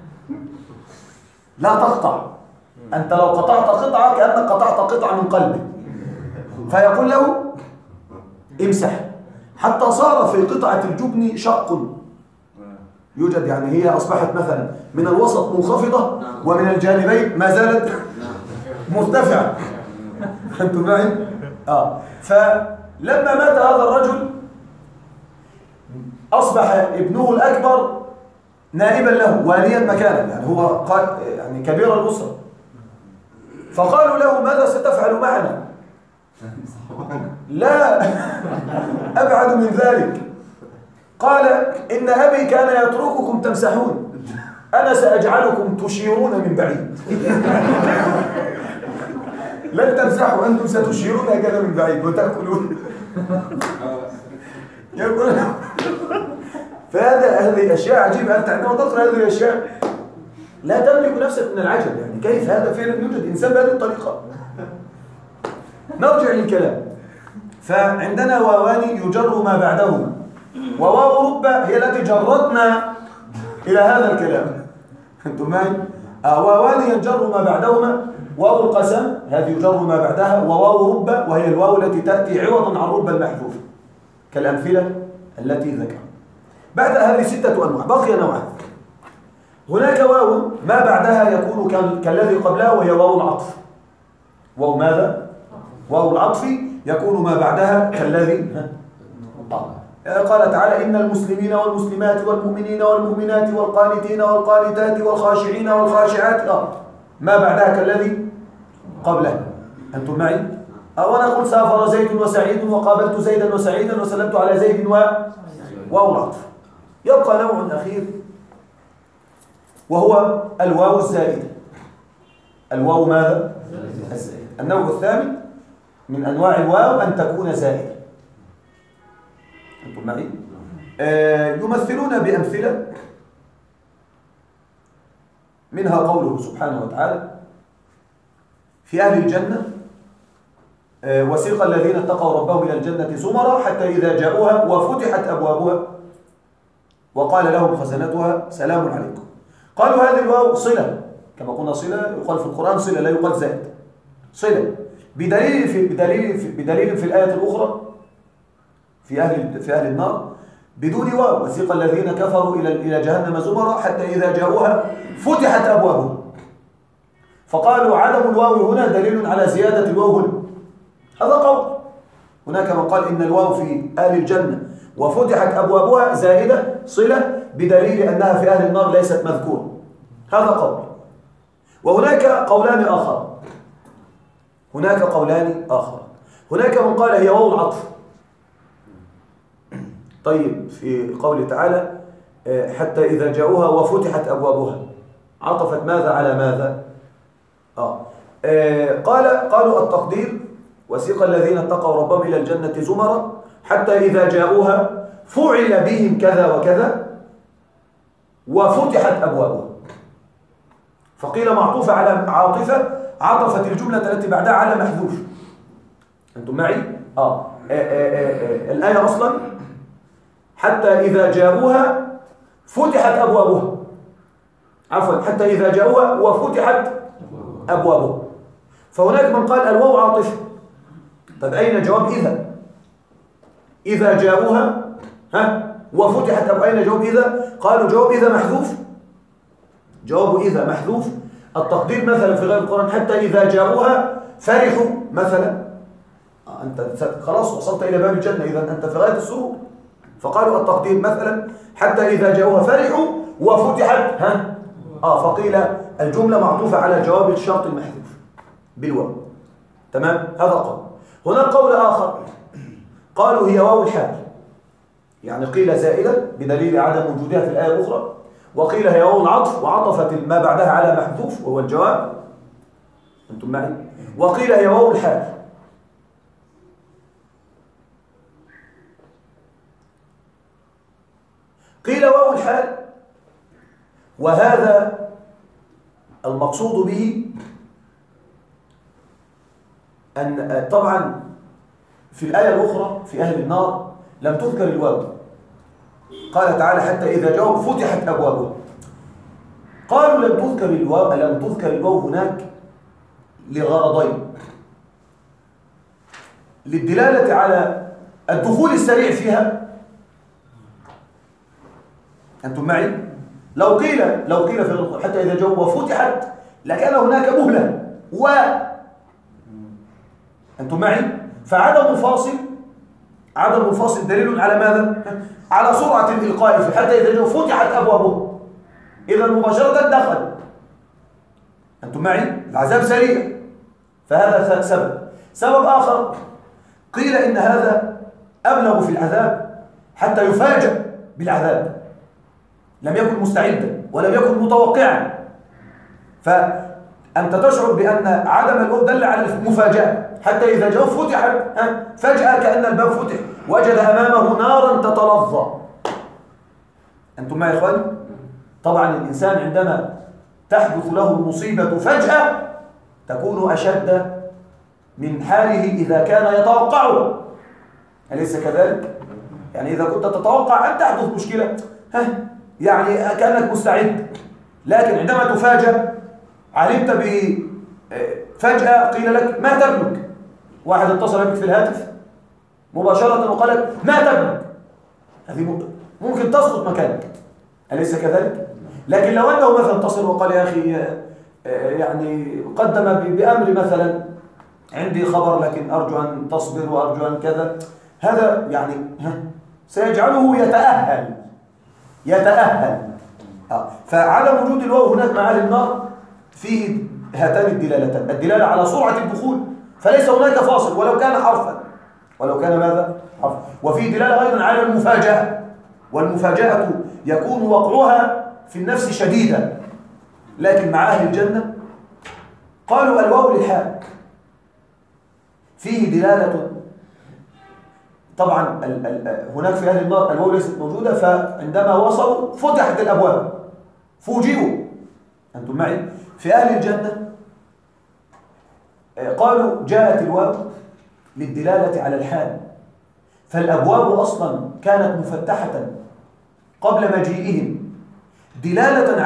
لا تقطع. أنت لو قطعت قطعة كأنك قطعت قطعة من قلبه. فيقول له امسح، حتى صار في قطعة الجبن شق يوجد، يعني هي أصبحت مثلا من الوسط منخفضة ومن الجانبين ما زالت مرتفعة. أنتم معي؟ فلما مات هذا الرجل أصبح ابنه الأكبر نائبا له واليا مكانه، يعني هو يعني كبير الأسرة. فقالوا له ماذا ستفعل معنا؟ لا أبعد من ذلك. قال إن أبي كان يترككم تمسحون، أنا سأجعلكم تشيرون من بعيد. لن تمسحوا، أنتم ستشيرون هكذا من بعيد وتأكلون. يقول هذه أشياء عجيبة. أنت عندما تقرأ هذه الأشياء لا تملك نفسك من العجب، يعني كيف هذا فعلا يوجد إنسان بهذه الطريقة. نرجع للكلام. فعندنا واوان يجر ما بعدهما، وواو رب هي التي جرتنا إلى هذا الكلام. أنتم معي؟ واوان يجر ما بعدهما، واو القسم هذه يجر ما بعدها، وواو رب وهي الواو التي تأتي عوضا عن رب المحذوف كالأمثلة التي ذكر. بعد هذه 6 أنواع، بقي نوعان. هناك واو ما بعدها يكون كالذي قبلها وهي واو العطف. واو ماذا؟ واو العطف يكون ما بعدها كالذي قال تعالى إن المسلمين والمسلمات والمؤمنين والمؤمنات والقانتين والقانتات والخاشعين والخاشعات ما بعدها كالذي قبله. أنتم معي؟ وأنا أقول سافر زيد وسعيد وقابلت زيدا وسعيدا وسلمت على زيد واو العطف. يبقى نوع أخير وهو الواو الزائدة. الواو ماذا؟ الزائدة. النوع الثامن من أنواع الواو أن تكون زائدة. أنتم معي؟ يمثلون بأمثلة منها قوله سبحانه وتعالى في أهل الجنة وسيق الذين اتقوا ربهم إلى الجنة زمرا حتى إذا جاءوها وفتحت أبوابها وقال لهم خزنتها سلام عليكم. قالوا هذه الواو صلة، كما قلنا صلة يقال في القرآن صلة لا يقال زائد، صلة بدليل في الآية الأخرى في أهل النار بدون واو وسيق الذين كفروا إلى جهنم زمرا حتى إذا جاءوها فتحت أبوابها. فقالوا عدم الواو هنا دليل على زيادة الواو هنا. هذا قول. هناك من قال إن الواو في أهل الجنة وفتحت أبوابها زائدة صلة بدليل أنها في أهل النار ليست مذكورة. هذا قول. وهناك قولان آخر. هناك من قال هي واو العطف. طيب في قوله تعالى حتى إذا جاءوها وفتحت أبوابها عطفت ماذا على ماذا؟ قالوا التقدير وسيق الذين اتقوا ربهم إلى الجنة زمرا حتى إذا جاءوها فعل بهم كذا وكذا وفتحت أبوابها. فقيل معطوفة على عاطفة عطفت الجملة التي بعدها على محذوف. أنتم معي؟ الآية أصلا حتى إذا جاءوها فتحت أبوابها، عفوا حتى إذا جاءوها وفتحت أبوابها. فهناك من قال الواو عاطفة. طب أين جواب إذا جاءوها وفتحت أين جواب إذا؟ قالوا جواب إذا محذوف. جواب إذا محذوف. التقدير مثلا في غير القرآن حتى إذا جاءوها فرحوا مثلا. أنت خلاص وصلت إلى باب الجنة، إذا أنت في غاية السرور. فقالوا التقدير مثلا حتى إذا جاءوها فرحوا وفتحت فقيل الجملة معطوفة على جواب الشرط المحذوف بالواو. تمام؟ هذا قول. هناك قول آخر قالوا هي واو الحال، يعني قيل زائدة بدليل عدم وجودها في الآية الأخرى، وقيل هي واو العطف وعطفت ما بعدها على محذوف وهو الجواب. أنتم معي؟ وقيل هي واو الحال. قيل واو الحال، وهذا المقصود به أن طبعا في الآية الأخرى في أهل النار لم تذكر الواو، قال تعالى حتى إذا جاءوا فتحت أبوابهم. قالوا لم تذكر الواو هناك لغرضين: للدلالة على الدخول السريع فيها. أنتم معي؟ لو قيل في القرآن حتى إذا جاءوا وفتحت لكان هناك مهلة أنتم معي؟ فعدم الفاصل دليل على ماذا؟ على سرعة الإلقاء في حتى إذا جاءوا فتحت أبوابهم، إذا مباشرة دخل. أنتم معي؟ العذاب سريع، فهذا سبب آخر قيل إن هذا أبلغ في العذاب حتى يفاجأ بالعذاب، لم يكن مستعدا ولم يكن متوقعا، فأنت تشعر بأن عدم الواو دل على المفاجأة. حتى إذا جاء فتحت فجأة كأن الباب فتح وجد أمامه نارا تتلظى. أنتم معي يا إخواني؟ طبعا الإنسان عندما تحدث له المصيبة فجأة تكون أشد من حاله إذا كان يتوقعه، أليس كذلك؟ يعني إذا كنت تتوقع أن تحدث مشكلة يعني كأنك مستعد، لكن عندما تفاجأ علمت فجأة قيل لك مات ابنك، واحد اتصل بك في الهاتف مباشرة وقال لك مات ابنك، هذه ممكن تسقط مكانك، أليس كذلك؟ لكن لو أنه مثلا اتصل وقال يا أخي يعني قدم بأمر مثلا عندي خبر لكن أرجو أن تصبر وأرجو أن كذا، هذا يعني سيجعله يتأهل. فعدم وجود الواو هناك مع أهل النار فيه هاتان الدلالتان: الدلالة على سرعة الدخول فليس هناك فاصل ولو كان حرفا، ولو كان ماذا؟ حرفا. وفي دلالة أيضا على المفاجأة، والمفاجأة يكون وقعها في النفس شديدا. لكن مع أهل الجنة قالوا الواو للحال، فيه دلالة. طبعا هناك في أهل النار الواو ليست موجودة، فعندما وصلوا فتحت الأبواب فوجئوا. أنتم معي؟ في أهل الجنة قالوا جاءت الواو للدلالة على الحال، فالأبواب أصلا كانت مفتحة قبل مجيئهم دلالة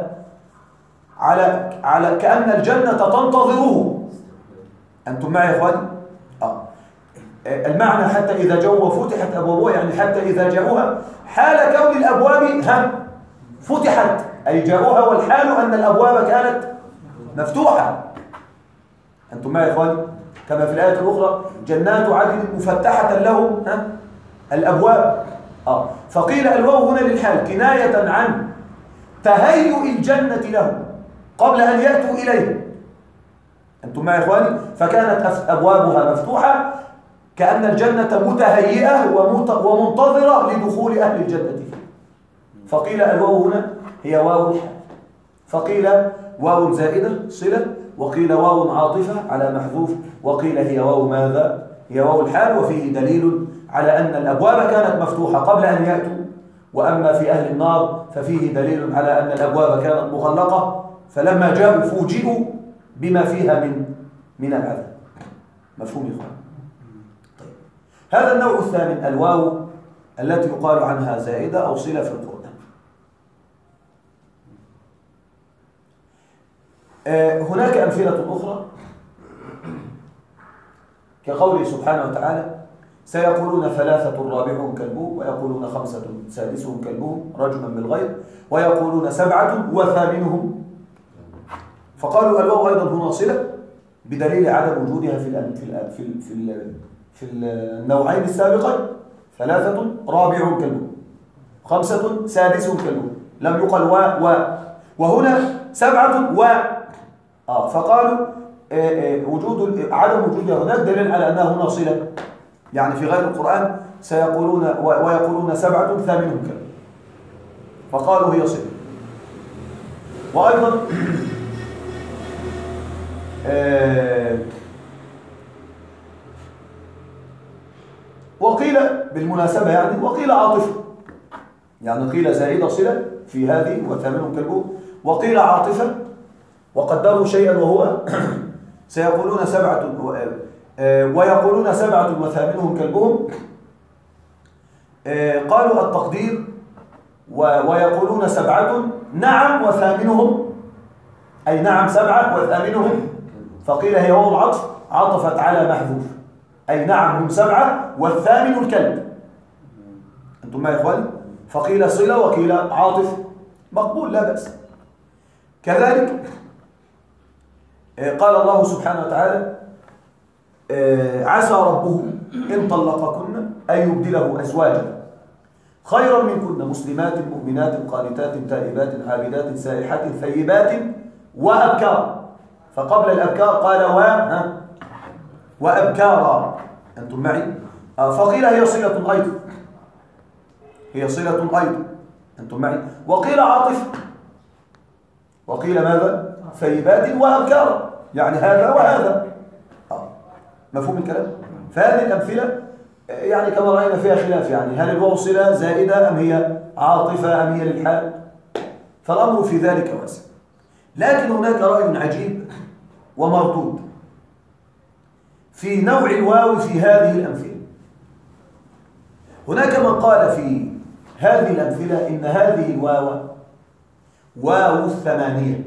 على كأن الجنة تنتظره. أنتم معي يا إخواني؟ المعنى حتى إذا جاءوا وفتحت أبوابها، يعني حتى إذا جاءوها حال كون الأبواب فتحت، أي جاءوها والحال أن الأبواب كانت مفتوحة. أنتم معي يا إخواني؟ كما في الآية الأخرى جنات عدن مفتحة لهم الأبواب. فقيل الواو هنا للحال كناية عن تهيؤ الجنة لهم قبل أن يأتوا إليه. أنتم معي يا إخواني؟ فكانت أبوابها مفتوحة كأن الجنة متهيئة ومنتظرة لدخول أهل الجنة فيه. فقيل الواو هنا هي واو الحال، فقيل واو زائدة صلة، وقيل واو عاطفة على محذوف، وقيل هي واو ماذا؟ هي واو الحال. وفيه دليل على أن الأبواب كانت مفتوحة قبل أن يأتوا، وأما في أهل النار ففيه دليل على أن الأبواب كانت مغلقة، فلما جاءوا فوجئوا بما فيها من العذاب. مفهوم يا إخوان؟ طيب، هذا النوع الثامن الواو التي يقال عنها زائدة أو صلة في القرآن. هناك أمثلة أخرى كقوله سبحانه وتعالى: سيقولون ثلاثة رابعهم كلبهم، ويقولون خمسة سادسهم كلبهم رجما بالغيب، ويقولون سبعة وثامنهم. فقالوا الواو أيضا هنا صلة بدليل عدم وجودها في النوعين السابقين: ثلاثة رابعهم كلبهم، خمسة سادسهم كلبهم، لم يقل وهنا سبعة فقالوا عدم وجودها هناك دليل على أنها هنا صلة. يعني في غير القرآن سيقولون ويقولون 7 ثامنهم كلب، فقالوا هي صلة. وأيضا وقيل بالمناسبة يعني وقيل عاطفة، يعني قيل زائدة صلة في هذه وثامنهم كلبهم، وقيل عاطفة وقدروا شيئا وهو سيقولون 7 ويقولون 7 وثامنهم كلبهم. قالوا التقدير ويقولون 7 نعم وثامنهم، أي نعم 7 وثامنهم، فقيل هي واو العطف عطفت على محذوف، أي نعم هم 7 والثامن الكلب. أنتم معي يا إخواني؟ فقيل صلة وقيل عاطف، مقبول لا بأس. كذلك قال الله سبحانه وتعالى عسى ربه إن طلقكن أن يبدله أزواجا خيرا منكن مسلمات مؤمنات قانتات تائبات عابدات سائحات ثيبات وأبكار، فقبل الأبكار قال وأبكارا. أنتم معي؟ فقيل هي صلة أيضا، هي صلة أيضا. أنتم معي؟ وقيل عاطف، وقيل ماذا؟ ثيبات وأبكارا، يعني هذا وهذا. مفهوم الكلام؟ فهذه الأمثلة يعني كما رأينا فيها خلاف، يعني هل الواو صلة زائدة أم هي عاطفة أم هي للحال؟ فالأمر في ذلك واسع. لكن هناك رأي عجيب ومردود في نوع الواو في هذه الأمثلة. هناك من قال في هذه الأمثلة إن هذه الواو واو الثمانية.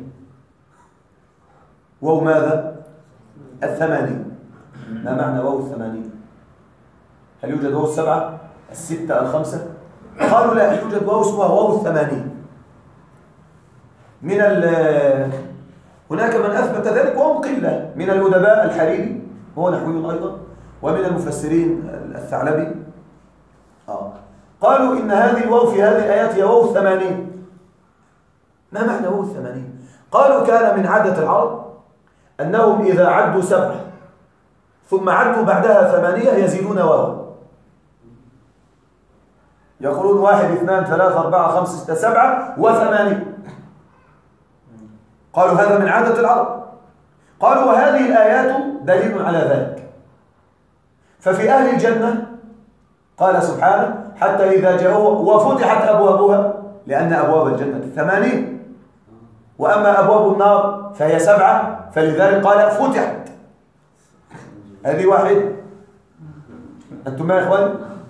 واو ماذا؟ الثمانية. ما معنى واو الثمانية؟ هل يوجد واو 7 6 5؟ قالوا لا، يوجد واو اسمها واو الثمانية. هناك من أثبت ذلك وهم قلة من الأدباء، الحريري هو نحوي أيضا، ومن المفسرين الثعلبي. قالوا إن هذه الواو في هذه الآيات هي واو الثمانية. ما معنى واو الثمانية؟ قالوا كان من عادة العرب أنهم إذا عدوا 7 ثم عدوا بعدها 8 يزيدون واو، يقولون 1 2 3 4 5 6 7 و8. قالوا هذا من عادة العرب. قالوا وهذه الآيات دليل على ذلك. ففي أهل الجنة قال سبحانه حتى إذا جاءوا وفتحت أبوابها، لأن أبواب الجنة 80، وأما أبواب النار فهي 7، فلذلك قال فتحت. هذه واحد. أنتم يا إخوان؟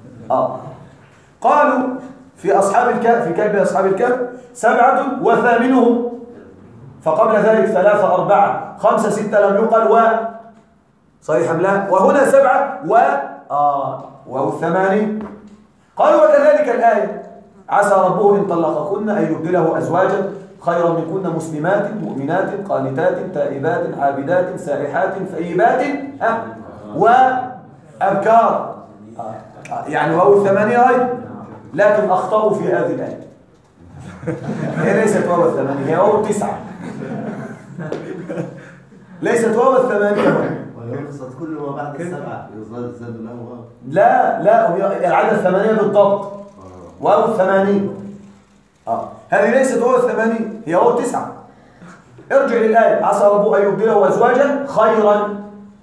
قالوا في أصحاب الكهف، في كلب أصحاب الكهف 7 وثامنهم، فقبل ذلك 3 4 5 6 لم يقل صحيح أم لا؟ وهنا 7 والثمانين. قالوا وكذلك الآية عسى ربه إن طلقكن أن يبدله أزواجا خيرا منكن مسلمات مؤمنات قانتات تائبات عابدات سائحات ثيبات وأبكار. يعني واو 8 أيضا، لكن أخطأوا في هذه الآية. هي ليست واو 8، هي واو 9. ليست واو 8. ويقصد كل ما بعد 7 يزاد له واو. لا العدد 8 بالضبط. واو 80. هذه ليست واو 80، هي واو 9. ارجع للآية عسى ربه أن يبدله أزواجا خيرا.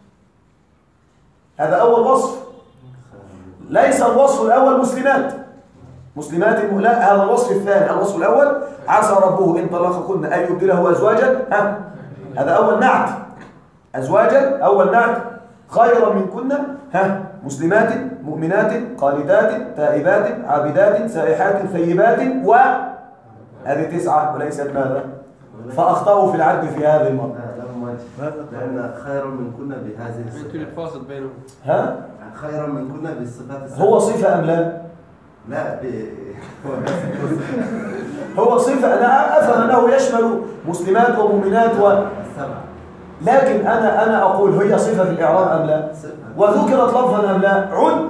هذا أول وصف، ليس الوصف الأول مسلمات لا، هذا الوصف الثاني. الوصف الأول عسى ربه إن طلقكن أن يبدله أزواجا، هذا أول نعت. أزواجا أول نعت، خيرا منكن مسلمات مؤمنات قانتات تائبات عابدات سائحات ثيبات هذه 9 وليست ماذا؟ فأخطأوا في العد في هذه المرة. لأن خيرا منكن بهذه الصفات. الفاصل بينهم. خيرا منكن بالصفات. هو صفة أم لا؟ لا هو صفة. أنا أفهم أنه يشمل مسلمات ومؤمنات لكن أنا أقول هي صفة في الإعراب أم لا؟ وذكرت لفظا أم لا؟ عد.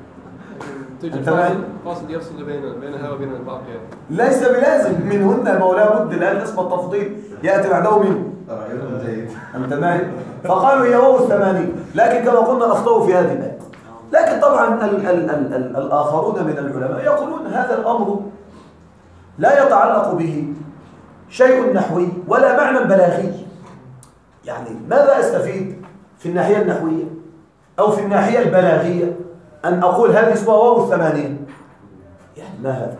فاصل يفصل بينها وبين الباقي. ليس بلازم منهن ما لا بد، لأن اسم التفضيل يأتي بعده منه. رأيهم جيد. أنت معي؟ فقالوا هي واو 80، لكن كما قلنا أخطأوا في هذه الآية. لكن طبعا الآخرون من العلماء يقولون هذا الأمر لا يتعلق به شيء نحوي ولا معنى بلاغي. يعني ماذا أستفيد في الناحية النحوية أو في الناحية البلاغية أن أقول هذه اسمها واو الثمانية؟ يعني ما هذا؟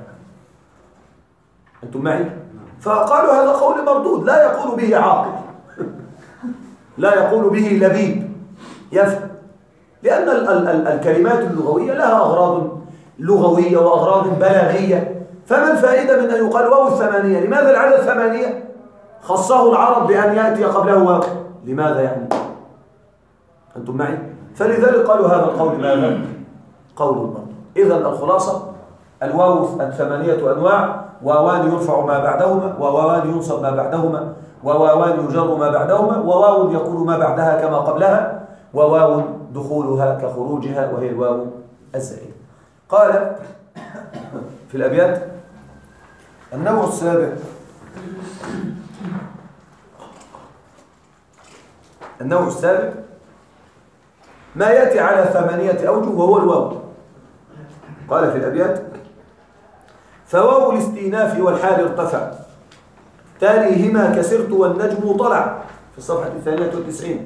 أنتم معي؟ فقالوا هذا قول مردود لا يقول به عاقل لا يقول به لبيب يفهم، لأن الكلمات اللغوية لها أغراض لغوية وأغراض بلاغية. فما الفائدة من أن يقال واو الثمانية؟ لماذا العدد ثمانية خصه العرب بأن يأتي قبله واو؟ لماذا يعني؟ أنتم معي؟ فلذلك قالوا هذا القول ماذا؟ قول المرض. إذن الخلاصة الواو الثمانية أنواع: واوان يرفع ما بعدهما، وواوان ينصب ما بعدهما، وواوان يجر ما بعدهما، وواو يكون ما بعدها كما قبلها، وواو دخولها كخروجها وهي الواو الزائدة. قال في الأبيات: النوع السابع ما يأتي على 8 أوجه وهو الواو. قال في الأبيات: فواو الاستئناف والحال ارتفع، تاليهما كسرت والنجم طلع، في الصفحة 92.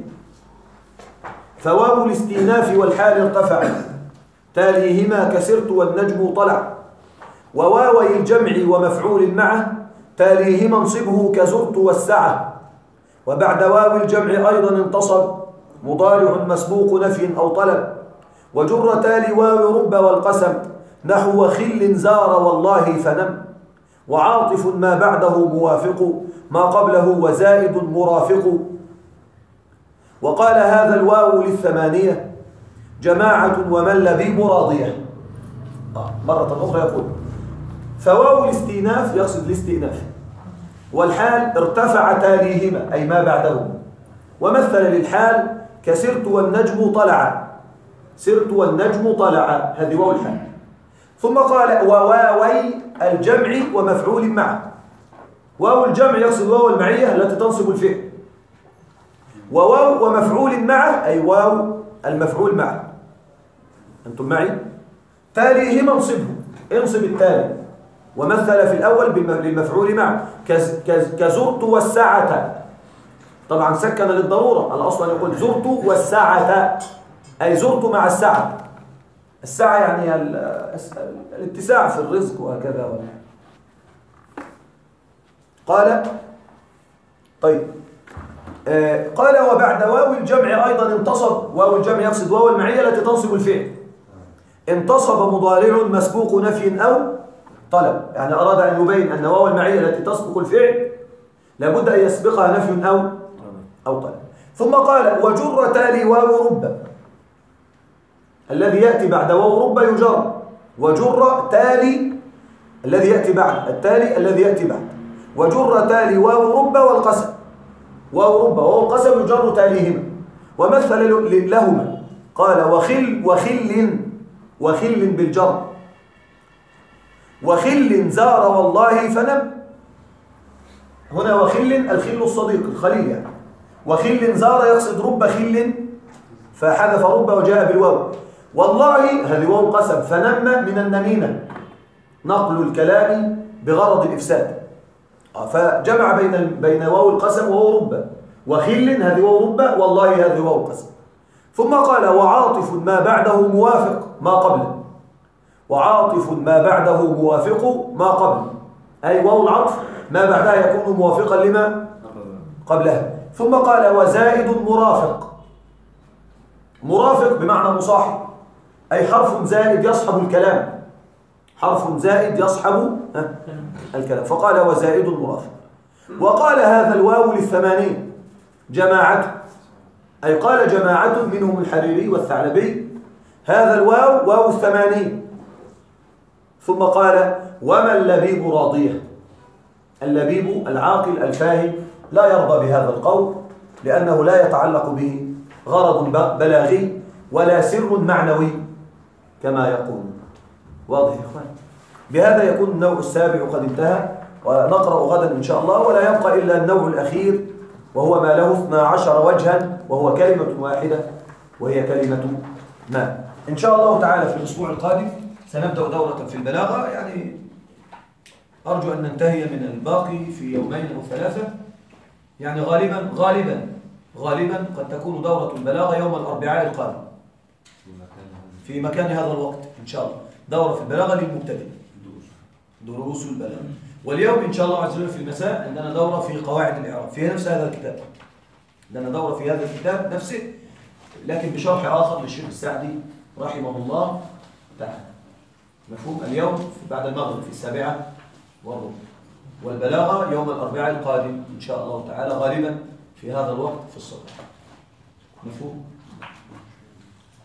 فواو الاستئناف والحال ارتفع، تاليهما كسرت والنجم طلع، وواوي الجمع ومفعول معه، تاليهما انصبه كزرت والسعة، وبعد واو الجمع أيضا انتصب مضارع مسبوق نفي أو طلب، وجر تالي واو رب والقسم، نحو خل زار والله فنم، وعاطف ما بعده موافق ما قبله وزائد مرافق. وقال هذا الواو للثمانية جماعة ومن لبيب راضية. مرة أخرى يقول: فواو الاستئناف يقصد الاستئناف، والحال ارتفع تاليهما أي ما بعدهما، ومثل للحال كسرت والنجم طلع، سرت والنجم طلع، هذه واو الحال. ثم قال: وواوي الجمع ومفعول معه. واو الجمع يقصد واو المعية التي تنصب الفعل، وواو ومفعول معه أي واو المفعول معه. أنتم معي؟ تاليهما انصبه، انصب التالي، ومثل في الأول بالمفعول معه كزرت والساعة. طبعا سكن للضرورة، الأصل أن يقول زرت والساعة أي زرت مع الساعة. الساعة يعني الاتساع في الرزق وهكذا. قال: طيب، قال: وبعد واو الجمع أيضا انتصب. واو الجمع يقصد واو المعية التي تنصب الفعل. انتصب مضارع مسبوق نفي أو طلب، يعني أراد أن يبين أن واو المعية التي تسبق الفعل لابد أن يسبقها نفي أو طلب. ثم قال: وجر تالي واو رب، الذي يأتي بعد واو رب يجر، وجر تالي الذي يأتي بعد التالي الذي يأتي بعد، وجر تالي واو رب والقسم. واو رب وواو القسم يجر تاليهما، ومثل لهما قال: وخل بالجر، وخل زار والله فنم. هنا وخل الخل الصديق الخليل يعني، وخل زار يقصد رب خل فحذف رب وجاء بالواو. والله هذه واو القسم، فنم من النميمة نقل الكلام بغرض الإفساد، فجمع بين واو القسم وواو رب. وخل هذه واو رب، والله هذه واو القسم. ثم قال: وعاطف ما بعده موافق ما قبله، وعاطف ما بعده موافق ما قبله، أي واو العطف ما بعدها يكون موافقا لما قبلها. ثم قال: وزائد مرافق. مرافق بمعنى مصاحب، أي حرف زائد يصحب الكلام، حرف زائد يصحب الكلام، فقال: وزائد مرافق. وقال: هذا الواو للثمانين جماعة، أي قال جماعة منهم الحريري والثعلبي هذا الواو واو الثمانين. ثم قال: وما اللبيب راضية. اللبيب العاقل الفاهم لا يرضى بهذا القول، لأنه لا يتعلق به غرض بلاغي ولا سر معنوي كما يقول. واضح يا إخوان؟ بهذا يكون النوع السابع قد انتهى، ونقرأ غدا إن شاء الله. ولا يبقى إلا النوع الأخير وهو ما له 12 وجها، وهو كلمة واحدة وهي كلمة ما. إن شاء الله تعالى في الأسبوع القادم سنبدأ دورة في البلاغة، يعني أرجو أن ننتهي من الباقي في يومين أو ثلاثة، يعني غالبا قد تكون دورة البلاغة يوم الأربعاء القادم في مكان هذا الوقت إن شاء الله، دورة في البلاغة للمبتدئ، دروس البلاغة. واليوم إن شاء الله عز وجل في المساء عندنا دورة في قواعد الإعراب في نفس هذا الكتاب، عندنا دورة في هذا الكتاب نفسه لكن بشرح آخر للشيخ السعدي رحمه الله تعالى. مفهوم؟ اليوم بعد المغرب في 7:15، والبلاغة يوم الأربعاء القادم إن شاء الله تعالى غالبا في هذا الوقت في الصباح. مفهوم؟